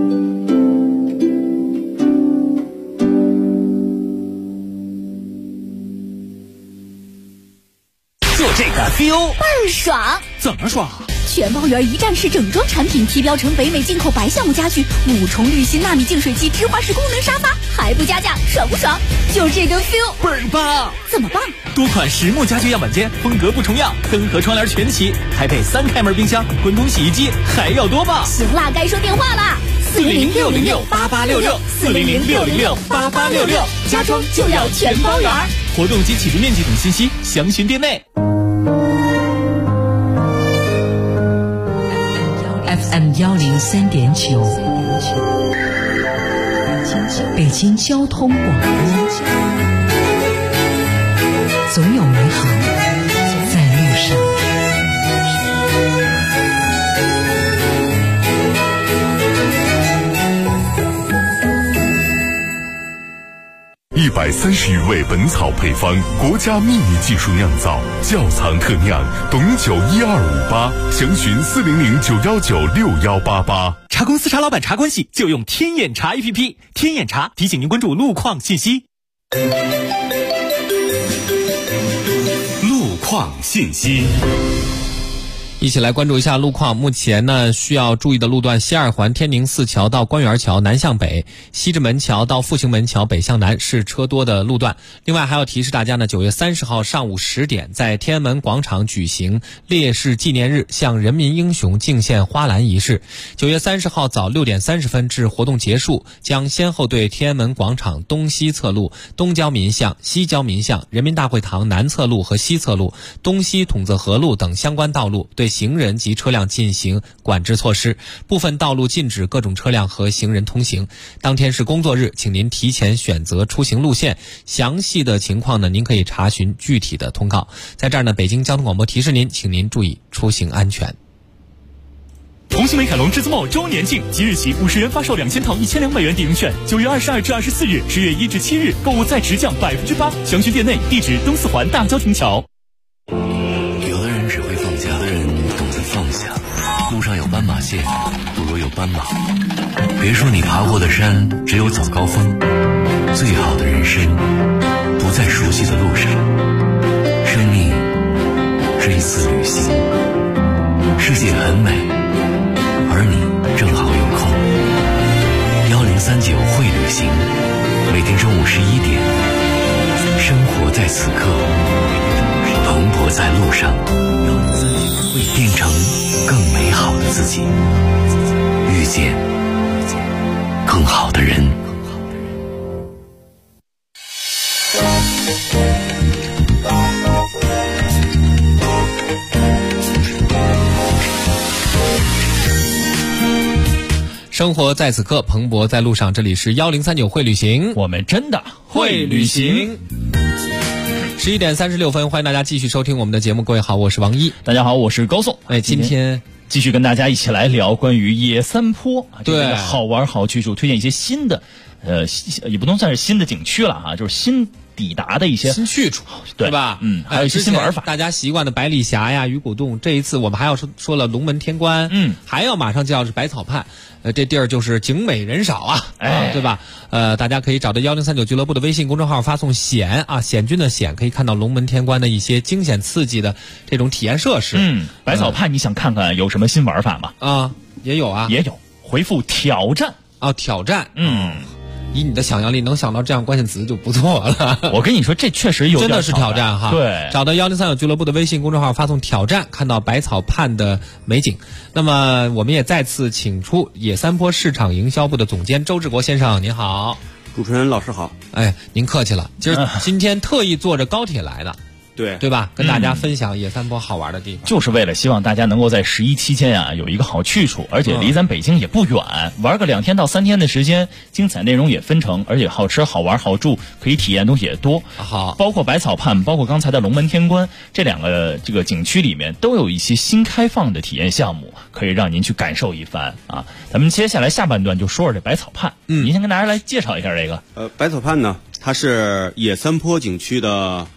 就这个 feel 倍儿爽。 怎么爽？ 全包圆一站式整装产品，提标成北美进口白橡木家具，5重滤芯纳米净水机，芝华士功能沙发，还不加价，爽不爽？就这个 feel 倍儿棒！ 怎么棒？ 多款实木家具样板间，风格不重样，灯和窗帘全齐，还配3开门冰箱、滚筒洗衣机，还要多棒！ 行啦，该说电话啦，400-606-8866，400-606-8866，家装就要全包圆。 活动及起步面积等信息详询店内。 FM 103.9，北京交通广播，总有美好在路上。 130余味本草配方，国家秘密技术酿造，窖藏特酿，董酒12588，详询400-919-6188。 茶公司茶老板茶关系就用天眼茶 APP， 天眼茶提醒您关注路况信息。 路况信息。 一起来关注一下路况。目前呢，需要注意的路段：西二环天宁寺桥到官园桥南向北，西直门桥到复兴门桥北向南是车多的路段。另外还要提示大家呢，9月30号上午10点，在天安门广场举行烈士纪念日向人民英雄敬献花篮仪式。9月30号早6点30分至活动结束，将先后对天安门广场东西侧路、东交民巷、西交民巷、人民大会堂南侧路和西侧路、东西统泽河路等相关道路对行人及车辆进行管制措施，部分道路禁止各种车辆和行人通行。当天是工作日，请您提前选择出行路线，详细的情况呢，您可以查询具体的通告。在这儿呢，北京交通广播提示您，请您注意出行安全。 同心美凯龙至尊茂周年庆，即日起50元发售2000套1200元抵用券，9月22至24日，10月1至7日购物再直降8%，详询店内，地址东四环大郊亭桥。 有的人只会放假，有的人懂得放下。路上有斑马线，不如有斑马。别说你爬过的山只有早高峰，最好的人生不在熟悉的路上。生命是一次旅行，世界很美，而你正好有空。1039会旅行，每天中午11点，生活在此刻，蓬勃在路上，变成更美好的自己，遇见更好的人。 生活在此刻，蓬勃在路上。这里是1039会旅行， 我们真的会旅行。 11点36分，欢迎大家继续收听我们的节目。各位好，我是王一。 大家好，我是高颂。 今天继续跟大家一起来聊关于野三坡， 对， 好玩好去处，推荐一些新的，也不能算是新的景区了哈，就是新抵达的一些新去处，对吧？ 还有一些新玩法。 大家习惯的百里峡呀、鱼骨洞，这一次我们还要说了龙门天关，还要马上就要是百草畔，这地儿就是景美人少啊，对吧？大家可以找到1039俱乐部的微信公众号，发送险啊，险峻的险，可以看到龙门天关的一些惊险刺激的这种体验设施。 百草畔你想看看有什么新玩法吗？ 也有啊， 也有。回复挑战啊，挑战，以你的想象力能想到这样关键词就不错了。 我跟你说，这确实有点真的是挑战哈。 对， 找到1039俱乐部的微信公众号，发送挑战，看到百草畔的美景。那么我们也再次请出野三坡市场营销部的总监周志国先生，您好。 主持人老师好。 您客气了。今天特意坐着高铁来的。对吧？跟大家分享野三坡好玩的地方， 就是为了希望大家能够在11期间啊有一个好去处，而且离咱北京也不远，玩个2天到3天的时间，精彩内容也纷呈，而且好吃好玩好住，可以体验东西也多。 好， 包括百草畔，包括刚才的龙门天关，这两个这个景区里面都有一些新开放的体验项目，可以让您去感受一番啊。咱们接下来下半段就说说这百草畔，您先跟大家来介绍一下这个。 百草畔呢，它是野三坡景区的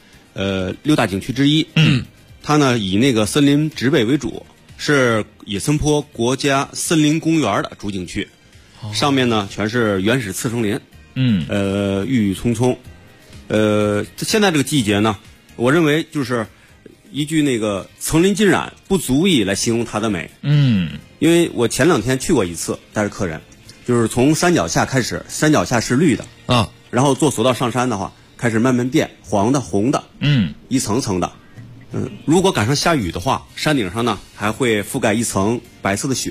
6大景区之一。它呢以那个森林植被为主，是野三坡国家森林公园的主景区。上面呢全是原始次生林，郁郁葱葱。现在这个季节呢，我认为就是一句那个层林尽染不足以来形容它的美。因为我前2天去过一次，带着客人，就是从山脚下开始，山脚下是绿的啊，然后坐索道上山的话，开始慢慢变黄的、红的，一层层的。如果赶上下雨的话，山顶上呢还会覆盖一层白色的雪。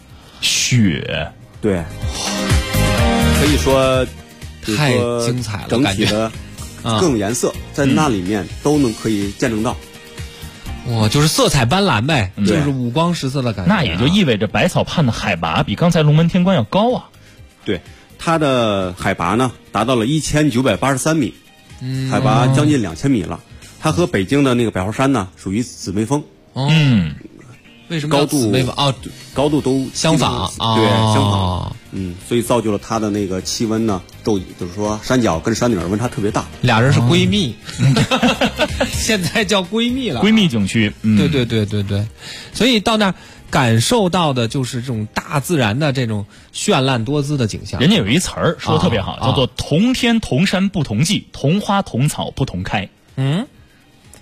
对，可以说太精彩了， 整体的各种颜色在那里面都能可以见证到。 哇，就是色彩斑斓呗，就是五光十色的感觉。 那也就意味着百草畔的海拔比刚才龙门天关要高啊。 对，它的海拔呢达到了1983米，海拔将近2000米了。它和北京的那个百花山呢属于姊妹峰。 为什么高度高度都相仿？ 对，相仿。所以造就了它的那个气温呢，就是说山脚跟山顶温差特别大。 俩人是闺蜜，现在叫闺蜜了。 闺蜜景区。 对。所以到那儿感受到的就是这种大自然的这种绚烂多姿的景象。 人家有一词儿说得特别好，叫做同天同山不同季，同花同草不同开。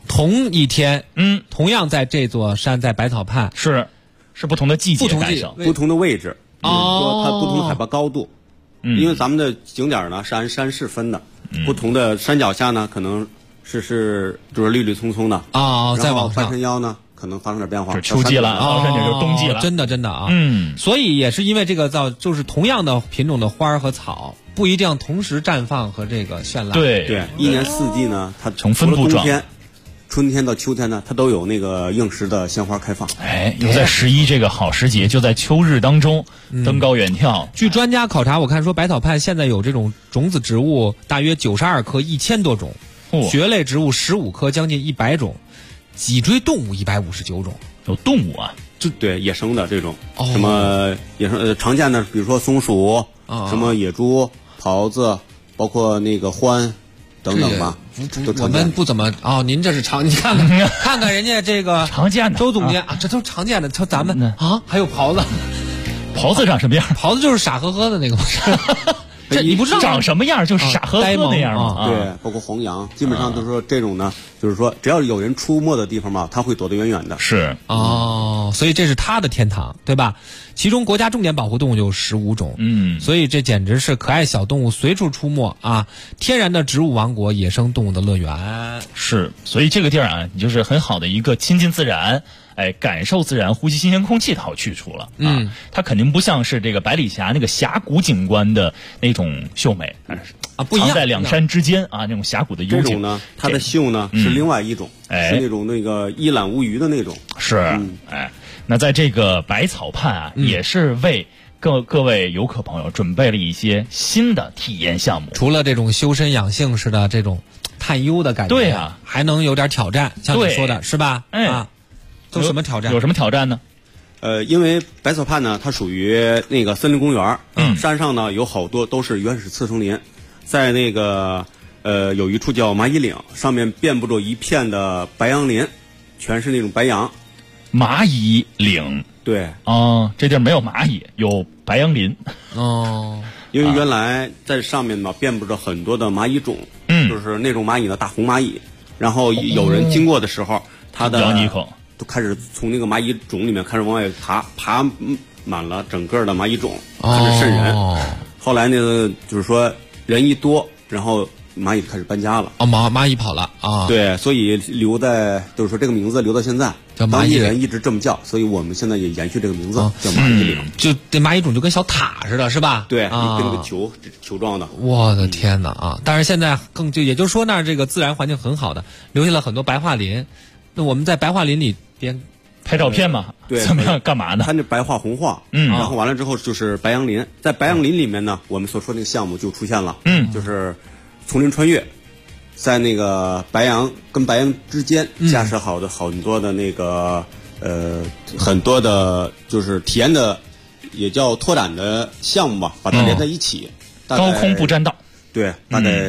同一天，同样在这座山，在百草畔， 是不同的季节赶上， 不同的位置，比如说它不同海拔高度，因为咱们的景点呢是按山势分的，不同的山脚下呢可能是就是绿绿葱葱的再往上半山腰呢可能发生点变化， 是秋季了，甚至就冬季了， 真的啊，所以也是因为这个就是同样的品种的花和草不一定同时绽放和这个绚烂， 对，一年四季呢，它从分布状。 春天到秋天呢，它都有那个应时的鲜花开放。 又在11这个好时节，就在秋日当中登高远眺。 据专家考察，我看说百草畔现在有这种种子植物大约92棵，1000多种，蕨类植物15棵，将近100种，脊椎动物159种。 有动物啊？ 对，野生的这种，什么野生常见的，比如说松鼠，什么野猪、狍子，包括那个獾。等等吧， 我们不怎么您这是你看看人家这个常见的周总监这都常见的，咱们还有狍子， 狍子长什么样？ 狍子就是傻呵呵的那个，这你不知道长什么样，就是傻呵呵那样吗？ 对，包括黄羊，基本上都说这种呢，就是说只要有人出没的地方嘛，它会躲得远远的。 是所以这是它的天堂，对吧？其中国家重点保护动物有15种，所以这简直是可爱小动物随处出没啊！天然的植物王国，野生动物的乐园。 是，所以这个地儿啊，你就是很好的一个亲近自然，感受自然、呼吸新鲜空气的好去处了。它肯定不像是这个百里峡那个峡谷景观的那种秀美不一样， 藏在两山之间那种峡谷的幽静。 这种呢，它的秀呢是另外一种，是那种那个一览无余的那种。 是，那在这个百草畔也是为各位游客朋友准备了一些新的体验项目。 除了这种修身养性式的这种探幽的感觉， 对啊， 还能有点挑战，像你说的是吧？都什么挑战？ 有什么挑战呢？ 因为百草畔呢，它属于那个森林公园，山上呢有好多都是原始次生林，在那个有一处叫蚂蚁岭，上面遍布着一片的白杨林，全是那种白杨。 蚂蚁岭， 对， 这地儿没有蚂蚁，有白杨林。 因为原来在上面嘛，遍布着很多的蚂蚁种，就是那种蚂蚁呢，大红蚂蚁，然后有人经过的时候，它的咬你一口， 都开始从那个蚂蚁种里面开始往外爬满了整个的蚂蚁种，开始渗人。后来呢，就是说人一多，然后蚂蚁开始搬家了。 蚂蚁跑了对，所以留在就是说这个名字留到现在， 叫蚂蚁人一直这么叫，所以我们现在也延续这个名字，叫蚂蚁岭。 就这蚂蚁种就跟小塔似的，是吧？ 对，跟那个球状的。 我的天哪但是现在也就是说那儿这个自然环境很好的，留下了很多白桦林。那我们在白桦林里边拍照片嘛？ 对， 怎么样？干嘛呢？ 它那白桦红桦，然后完了之后就是白杨林，在白杨林里面呢，我们所说那个项目就出现了，就是丛林穿越，在那个白杨跟白杨之间架设好的很多的那个很多的，就是体验的，也叫拓展的项目吧，把它连在一起。 高空步栈道， 对，大概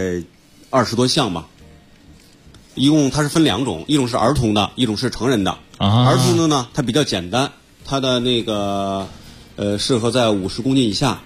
20多项吧。一共它是分2种，一种是儿童的，一种是成人的。儿童的呢，它比较简单，它的那个适合在50公斤以下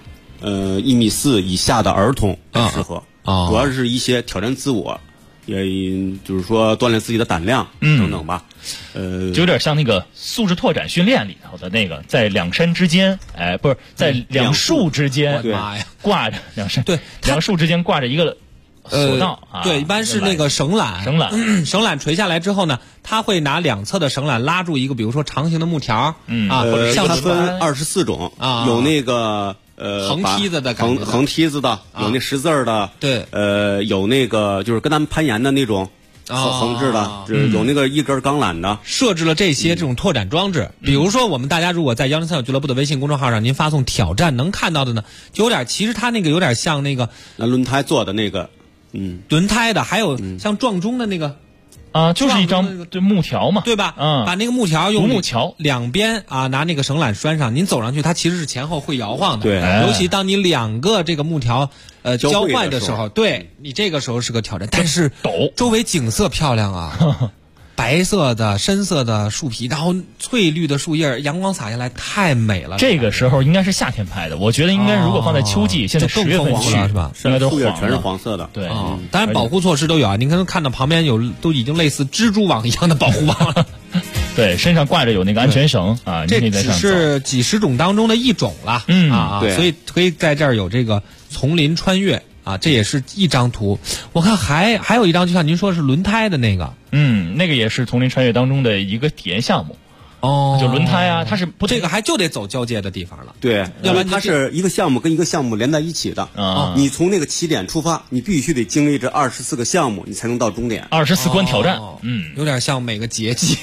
，1.4米以下的儿童适合。主要是一些挑战自我，也就是说锻炼自己的胆量等等吧。 就有点像那个素质拓展训练里头的那个，在两山之间，不是在两树之间，挂着两树之间挂着一个索道对，一般是那个绳缆，绳缆垂下来之后呢，他会拿两侧的绳缆拉住一个，比如说长形的木条，或者它分24种有那个横梯子的感觉， 横梯子的，有那10字的， 对， 有那个就是跟咱们攀岩的那种横置的，有那个一根钢缆的， 设置了这些这种拓展装置。比如说，我们大家如果在103小俱乐部的微信公众号上，您发送挑战，能看到的呢，就有点，其实它那个有点像那个轮胎做的那个， 轮胎的，还有像撞钟的那个。 就是一张木条嘛， 对吧？把那个木条用木桥两边拿那个绳缆拴上，您走上去，它其实是前后会摇晃的。 对， 尤其当你两个这个木条交换的时候，对你这个时候是个挑战，但是周围景色漂亮啊。 白色的、深色的树皮，然后翠绿的树叶，阳光洒下来，太美了。 这个时候应该是夏天拍的，我觉得应该如果放在秋季，现在10月份去了是吧？ 应该都树叶全是黄色的。 对， 当然保护措施都有啊。您可能看到旁边都已经类似蜘蛛网一样的保护网了。 对，身上挂着有那个安全绳啊， 这只是几十种当中的一种了。 对， 所以可以在这儿有这个丛林穿越啊，这也是一张图。我看还有一张，就像您说是轮胎的那个， 那个也是丛林穿越当中的一个体验项目。就轮胎啊，它是不这个还就得走交界的地方了。 对， 要不然它是一个项目跟一个项目连在一起的。你从那个起点出发，你必须得经历这24个项目，你才能到终点。 24关挑战， 有点像每个节气。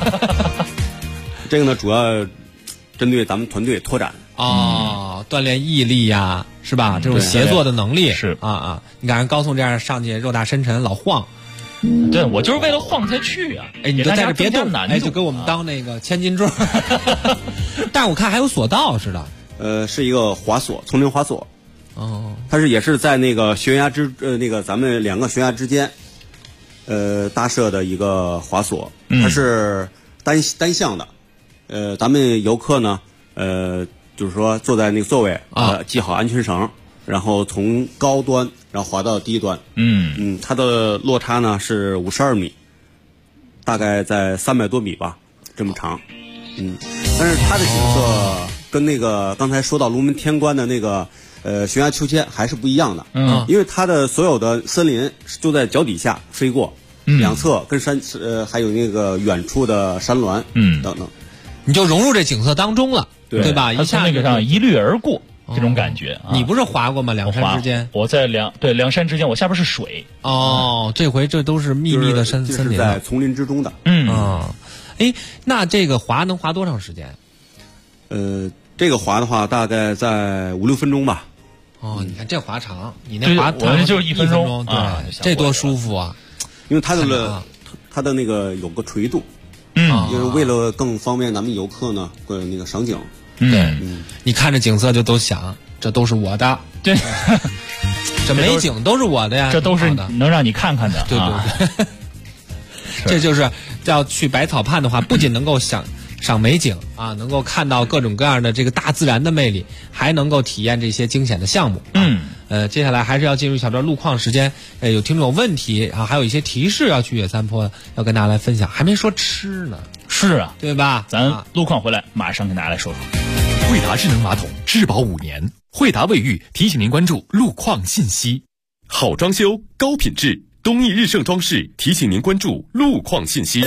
这个呢，主要针对咱们团队拓展。 锻炼毅力呀，是吧？这种协作的能力是你看高颂这样上去肉大深沉老晃。 对，我就是为了晃才去啊！ 你就在这别动，就给我们当那个千斤坠。但是我看还有索道似的， 是一个滑索，丛林滑索。它也是在那个悬崖咱们2个悬崖之间，搭设的一个滑索，它是单向的。咱们游客呢，就是说坐在那个座位系好安全绳。然后从高端然后滑到低端，它的落差呢是52米，大概在300多米吧，这么长，但是它的景色跟那个刚才说到龙门天关的那个悬崖秋千还是不一样的，因为它的所有的森林就在脚底下飞过，两侧跟山还有那个远处的山峦，等等， 你就融入这景色当中了，对吧？一下那个上一掠而过。这种感觉你不是滑过吗？两山之间， 我在两山之间，我下边是水。 这回这都是密密的森林， 就是在丛林之中的。 那这个滑能滑多长时间？ 这个滑的话，大概在5-6分钟吧。 你看这滑长，你那滑我那就是1分钟， 对，这多舒服啊！ 因为它的那个有个垂度，因为为了更方便咱们游客呢，那个赏景。 你看着景色就都想，这都是我的， 对， 这美景都是我的呀， 这都是能让你看看的， 对。这就是要去百草畔的话，不仅能够赏美景啊，能够看到各种各样的这个大自然的魅力，还能够体验这些惊险的项目。接下来还是要进入小段路况时间。有听众有问题还有一些提示要去野三坡，要跟大家来分享。还没说吃呢， 是啊， 对吧？ 咱路况回来，马上跟大家来说说。 惠达智能马桶质保5年，惠达卫浴提醒您关注路况信息。好装修，高品质，东义日盛装饰提醒您关注路况信息。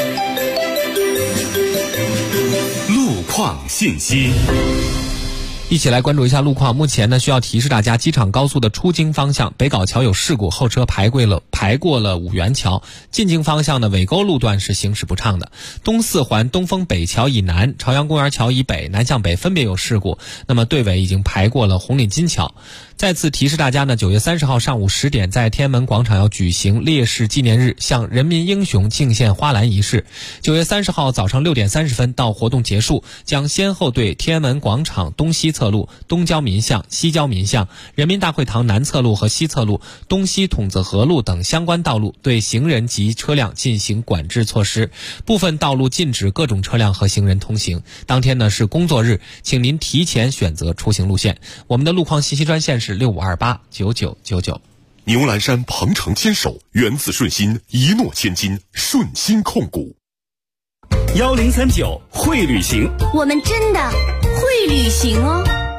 路况信息。 一起来关注一下路况。目前呢，需要提示大家，机场高速的出京方向北碘桥有事故，后车排过了五元桥。进京方向的尾沟路段是行驶不畅的。东四环东风北桥以南、朝阳公园桥以北南向北分别有事故，那么队尾已经排过了红领巾桥。再次提示大家呢，9月30号上午10点，在天安门广场要举行烈士纪念日向人民英雄敬献花篮仪式。9月30号早上6点30分到活动结束，将先后对天安门广场东西侧路、东郊民巷、西郊民巷、人民大会堂南侧路和西侧路、东西筒子河路等相关道路对行人及车辆进行管制措施，部分道路禁止各种车辆和行人通行。当天呢是工作日，请您提前选择出行路线。我们的路况信息专线是65289999。 牛栏山鹏程牵手，原子顺心，一诺千金，顺心控股。 1039会旅行， 我们真的会旅行哦。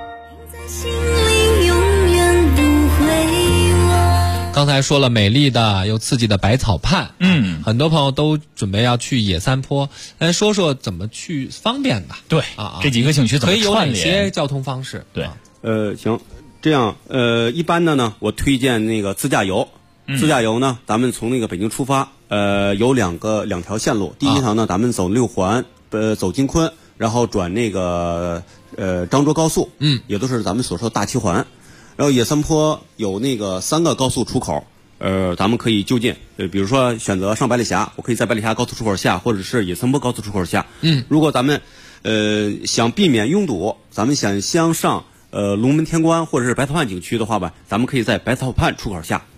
刚才说了美丽的又刺激的百草畔，很多朋友都准备要去野三坡，来说说怎么去方便吧。 对这几个景区怎么可以有串联？ 哪些交通方式？ 对， 行，这样一般的呢，我推荐那个自驾游。自驾游呢，咱们从那个北京出发，有两条线路。第一条呢，咱们走6环，走金昆，然后转那个漳州高速，也都是咱们所说的大7环。然后野三坡有那个3个高速出口，咱们可以就近，比如说选择上百里峡，我可以在百里峡高速出口下，或者是野三坡高速出口下。如果咱们想避免拥堵，咱们想上龙门天关或者是百草畔景区的话吧，咱们可以在百草畔出口下。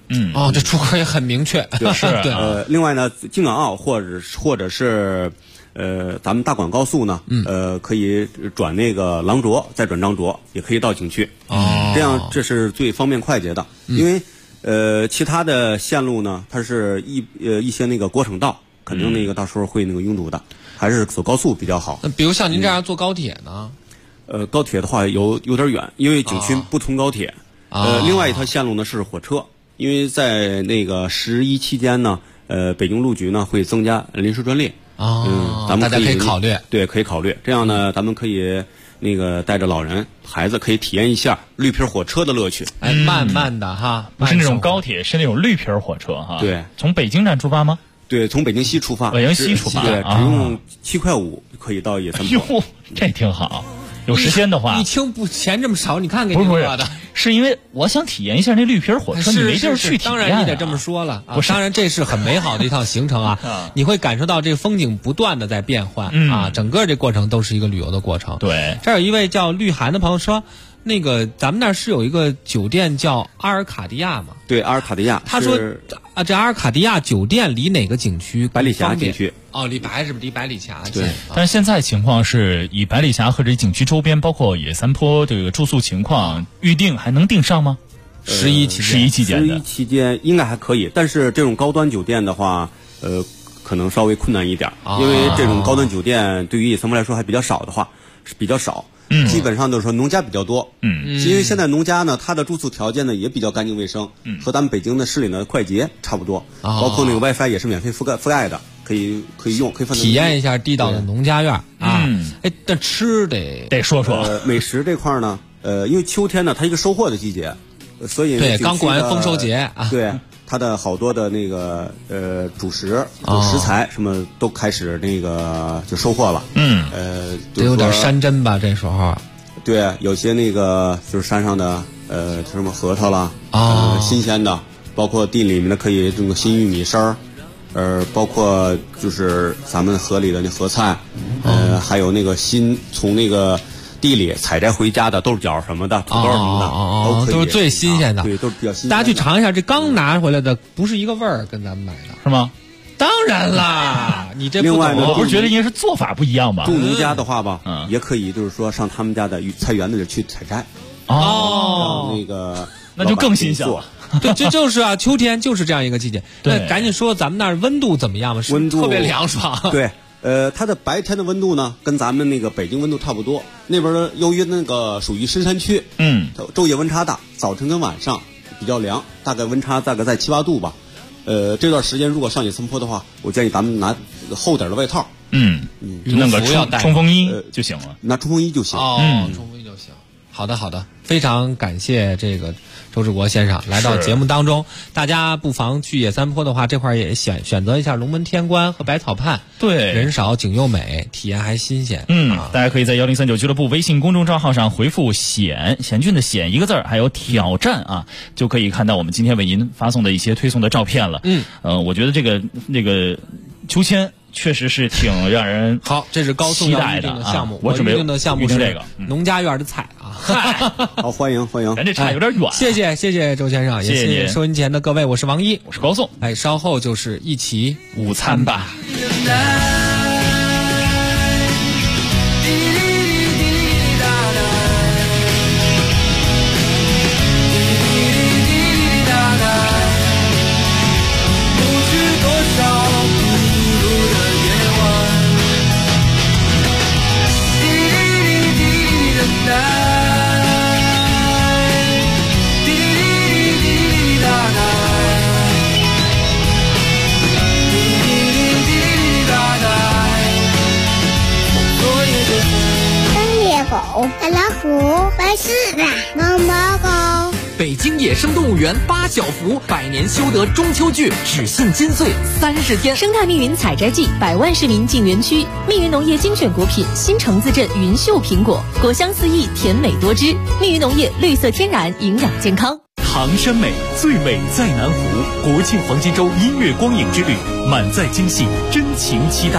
这出口也很明确。 是对。另外呢，京港澳或者是咱们大广高速呢，可以转那个郎卓，再转张卓，也可以到景区。这样这是最方便快捷的。因为其他的线路呢，它是一些那个国省道，肯定那个到时候会那个拥堵的，还是走高速比较好。 那比如像您这样坐高铁呢？ 高铁的话有点远，因为景区不通高铁。另外一条线路呢是火车，因为在那个11期间呢，北京路局呢会增加临时专列。咱们大家可以考虑。 对，可以考虑。这样呢，咱们可以那个带着老人、孩子可以体验一下绿皮火车的乐趣。 慢慢的哈， 不是那种高铁，是那种绿皮火车哈。 对， 从北京站出发吗？ 对，从北京西出发。 北京西出发， 对，只用7.5块可以到野三坡。 哟，这挺好。有时间的话， 一听不钱这么少，你看给你说的， 是因为我想体验一下那绿皮火车，你没地儿去体验。 当然你得这么说了，当然这是很美好的一趟行程啊，你会感受到这个风景不断的在变换啊，整个这过程都是一个旅游的过程。 对， 这儿有一位叫绿涵的朋友说，那个咱们那儿是有一个酒店叫阿尔卡迪亚嘛？ 对，阿尔卡迪亚。 他说这阿尔卡迪亚酒店离哪个景区？ 百里峡景区。 离百里峡近。 对，但是现在情况是以百里峡或者景区周边，包括野三坡这个住宿情况，预定还能订上吗 ？11 期间应该还可以，但是这种高端酒店的话，可能稍微困难一点，因为这种高端酒店对于野三坡来说还比较少的话，是比较少。基本上都是说农家比较多。因为现在农家呢，它的住宿条件呢也比较干净卫生，和咱们北京的市里的快捷差不多。包括那个 WiFi 也是免费覆盖的，可以用，可以体验一下地道的农家院啊。但吃得说说。 美食这块呢，因为秋天呢，它一个收获的季节，所以对刚过完丰收节啊， 对。它的好多的那个主食材什么都开始那个就收获了。 得有点山珍吧，这时候。 对，有些那个就是山上的什么核桃啦，新鲜的，包括地里面的可以这种新玉米丝儿，包括就是咱们河里的那河菜，还有那个从那个地里采摘回家的豆角什么的、土豆什么的， 都是最新鲜的。 对，都是比较新鲜的。 大家去尝一下，这刚拿回来的不是一个味儿，跟咱们买的是吗？ 当然啦，你这另外我不是觉得应该是做法不一样吧？ 种农家的话吧，也可以就是说上他们家的菜园子里去采摘。那个那就更新鲜了。 对，这就是啊，秋天就是这样一个季节。那赶紧说咱们那儿温度怎么样吧？ 温度特别凉爽。 对。它的白天的温度呢，跟咱们那个北京温度差不多。那边的由于那个属于深山区，昼夜温差大，早晨跟晚上比较凉，大概温差大概在7、8度吧。这段时间如果上野三坡的话，我建议咱们拿厚点的外套。 弄个冲锋衣就行了， 拿冲锋衣就行。 冲锋衣就行。好的，非常感谢这个周志国先生来到节目当中。大家不妨去野三坡的话，这块也选择一下龙门天关和百草畔。 对， 人少景又美，体验还新鲜。 大家可以在1039俱乐部微信公众账号上回复险峻的险一个字儿，还有挑战啊，就可以看到我们今天为您发送的一些推送的照片了。我觉得这个秋千确实是挺让人好，这是高送要预定的项目。我准备预定的项目是这个农家院的菜啊。 好，欢迎。 咱这差有点远。 谢谢周先生，也谢谢收音前的各位，我是王一， 我是高颂。 稍后就是一起午餐吧。 老虎没事的，猫猫狗。 北京野生动物园8小福百年修得中秋剧，只信金穗30天。 生态密云采摘季，100万市民进园区。密云农业精选果品，新城自镇云秀苹果，果香四溢，甜美多汁。密云农业绿色天然，营养健康。 唐山美，最美在南湖。国庆黄金周音乐光影之旅，满载惊喜，真情期待。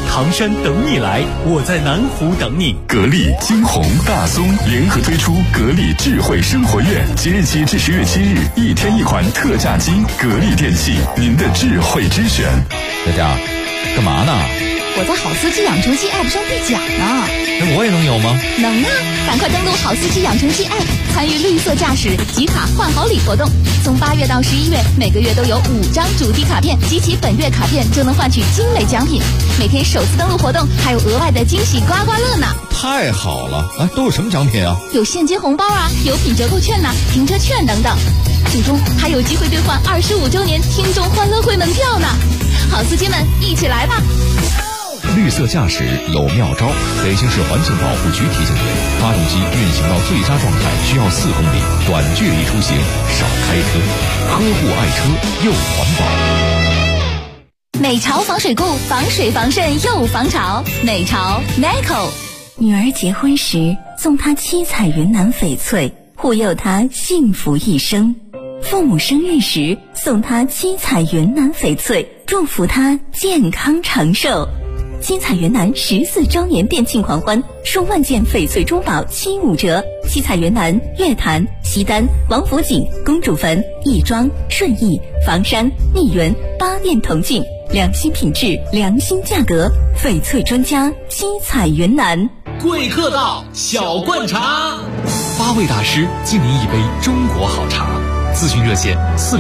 唐山等你来，我在南湖等你。 格力、金鸿、大松联合推出格力智慧生活院，即日起至10月7日，1天1款特价机。格力电器，您的智慧之选。 佳佳，干嘛呢？ 我在好司机养成记 App 上兑奖呢。 那我也能有吗？ 能啊！赶快登录好司机养成记 App， 参与绿色驾驶集卡换好礼活动。从8月到11月，每个月都有5张主题卡片，集齐本月卡片就能换取精美奖品。每天首次登录活动还有额外的惊喜刮刮乐呢！ 太好了！啊，都有什么奖品啊？ 有现金红包啊，有品折扣券呐、停车券等等。最终还有机会兑换25周年听众欢乐会门票呢！好司机们，一起来吧！ 绿色驾驶有妙招，北京市环境保护局提醒您：发动机运行到最佳状态需要4公里，短距离出行少开车，呵护爱车又环保。 美潮防水固，防水防渗又防潮。美潮 NICO。 女儿结婚时送她七彩云南翡翠，护佑她幸福一生；父母生日时送她七彩云南翡翠，祝福她健康长寿。七彩云南14周年店庆狂欢，数万件翡翠珠宝75折。七彩云南、月坛、西单、王府井、公主坟、亦庄、顺义、房山、密云8店同庆，良心品质，良心价格，翡翠专家七彩云南。 贵客到，小罐茶，8位大师敬您一杯中国好茶。咨询热线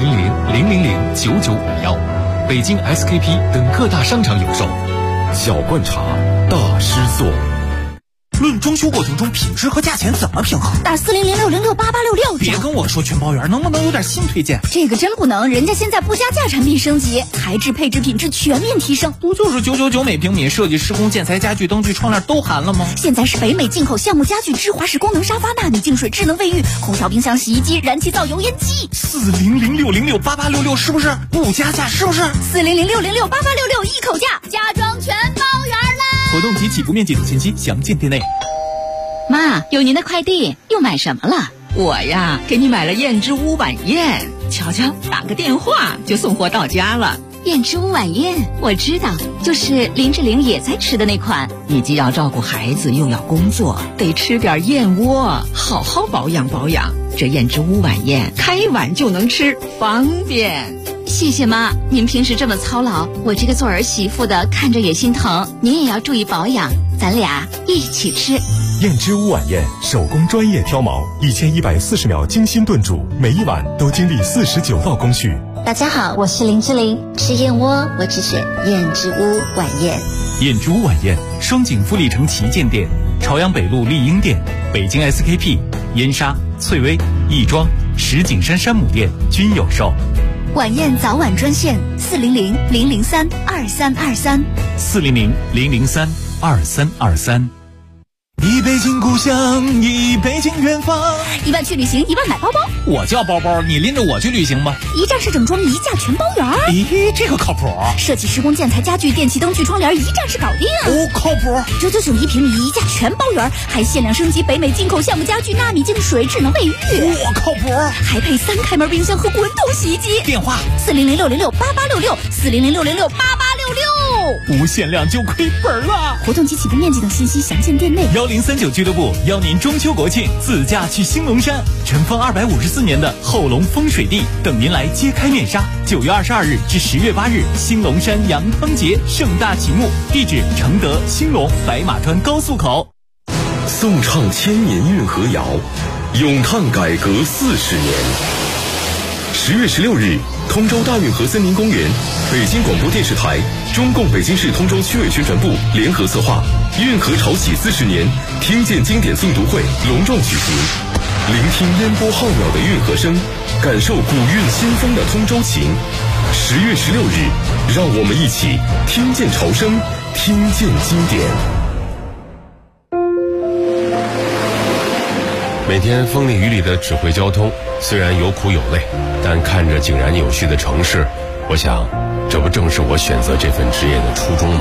400-000-9951，北京 SKP 等各大商场有售。 小罐茶，大师做。 论装修过程中品质和价钱怎么平衡？ 打4006068866。 别跟我说全包圆，能不能有点新推荐？ 这个真不能，人家现在不加价产品升级，材质配置品质全面提升。 不就是999每平米，设计施工建材家具灯具窗帘都含了吗？ 现在是北美进口橡木家具、芝华士功能沙发、纳米净水、智能卫浴、空调、冰箱、洗衣机、燃气灶、油烟机。 40006068866是不是不加价？是不是 40006068866一口价，家装全包圆啦！ 活动及起步面积等信息详见店内。 妈，有您的快递，又买什么了？ 我呀，给你买了燕之屋晚宴，瞧瞧，打个电话就送货到家了。 燕之屋晚宴，我知道，就是林志玲也在吃的那款。 你既要照顾孩子，又要工作，得吃点燕窝，好好保养保养。这燕之屋晚宴，开碗就能吃，方便。 谢谢妈，您平时这么操劳，我这个做儿媳妇的看着也心疼。您也要注意保养，咱俩一起吃。 燕之屋晚宴，手工专业挑毛，1140秒精心炖煮，每一碗都经历49道工序。 大家好，我是林志玲，吃燕窝我只选燕之屋晚宴。 燕之屋晚宴，双井富力城旗舰店、朝阳北路丽婴店、北京 SKP、燕莎、翠微、亦庄、石景山山姆店均有售。 晚宴早晚专线400-003-2323 400-003-2323。 一北京故乡，一北京远方。 1万去旅行，1万买包包。 我叫包包，你拎着我去旅行吧。 一站式整装，一价全包圆。 咦，这个靠谱。 设计施工建材家具电器灯具窗帘，一站式搞定。 哦，靠谱。 999一平米，一价全包圆，还限量升级北美进口橡木家具、纳米净水、智能卫浴。 我靠谱。 还配3开门冰箱和滚筒洗衣机。 电话 40006068866 40006068866。 无限量就亏本了。 活动及起步面积等信息详见店内。 1039俱乐部邀您中秋国庆自驾去兴隆山，尘封254年的后龙风水地等您来揭开面纱。9月22日至10月8日，兴隆山羊汤节盛大启幕，地址承德兴隆白马川高速口。 颂唱千年运河谣，咏叹改革40年。10月16日，通州大运河森林公园，北京广播电视台、中共北京市通州区委宣传部联合策划运河潮起40年听见经典诵读会隆重举行，聆听烟波浩渺的运河声，感受古韵新风的通州情。10月16日，让我们一起听见潮声，听见经典。 每天风里雨里的指挥交通，虽然有苦有累，但看着井然有序的城市，我想这不正是我选择这份职业的初衷吗？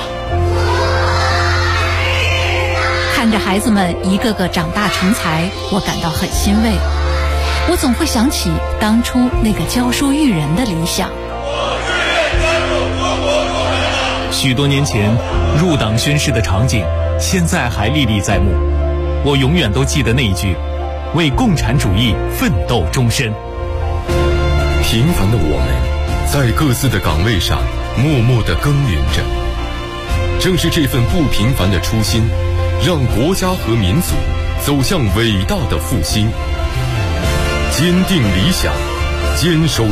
看着孩子们一个个长大成才，我感到很欣慰。我总会想起当初那个教书育人的理想。 许多年前入党宣誓的场景，现在还历历在目。我永远都记得那一句：为共产主义奋斗终身。 平凡的我们，在各自的岗位上默默地耕耘着。正是这份不平凡的初心，让国家和民族走向伟大的复兴。坚定理想，坚守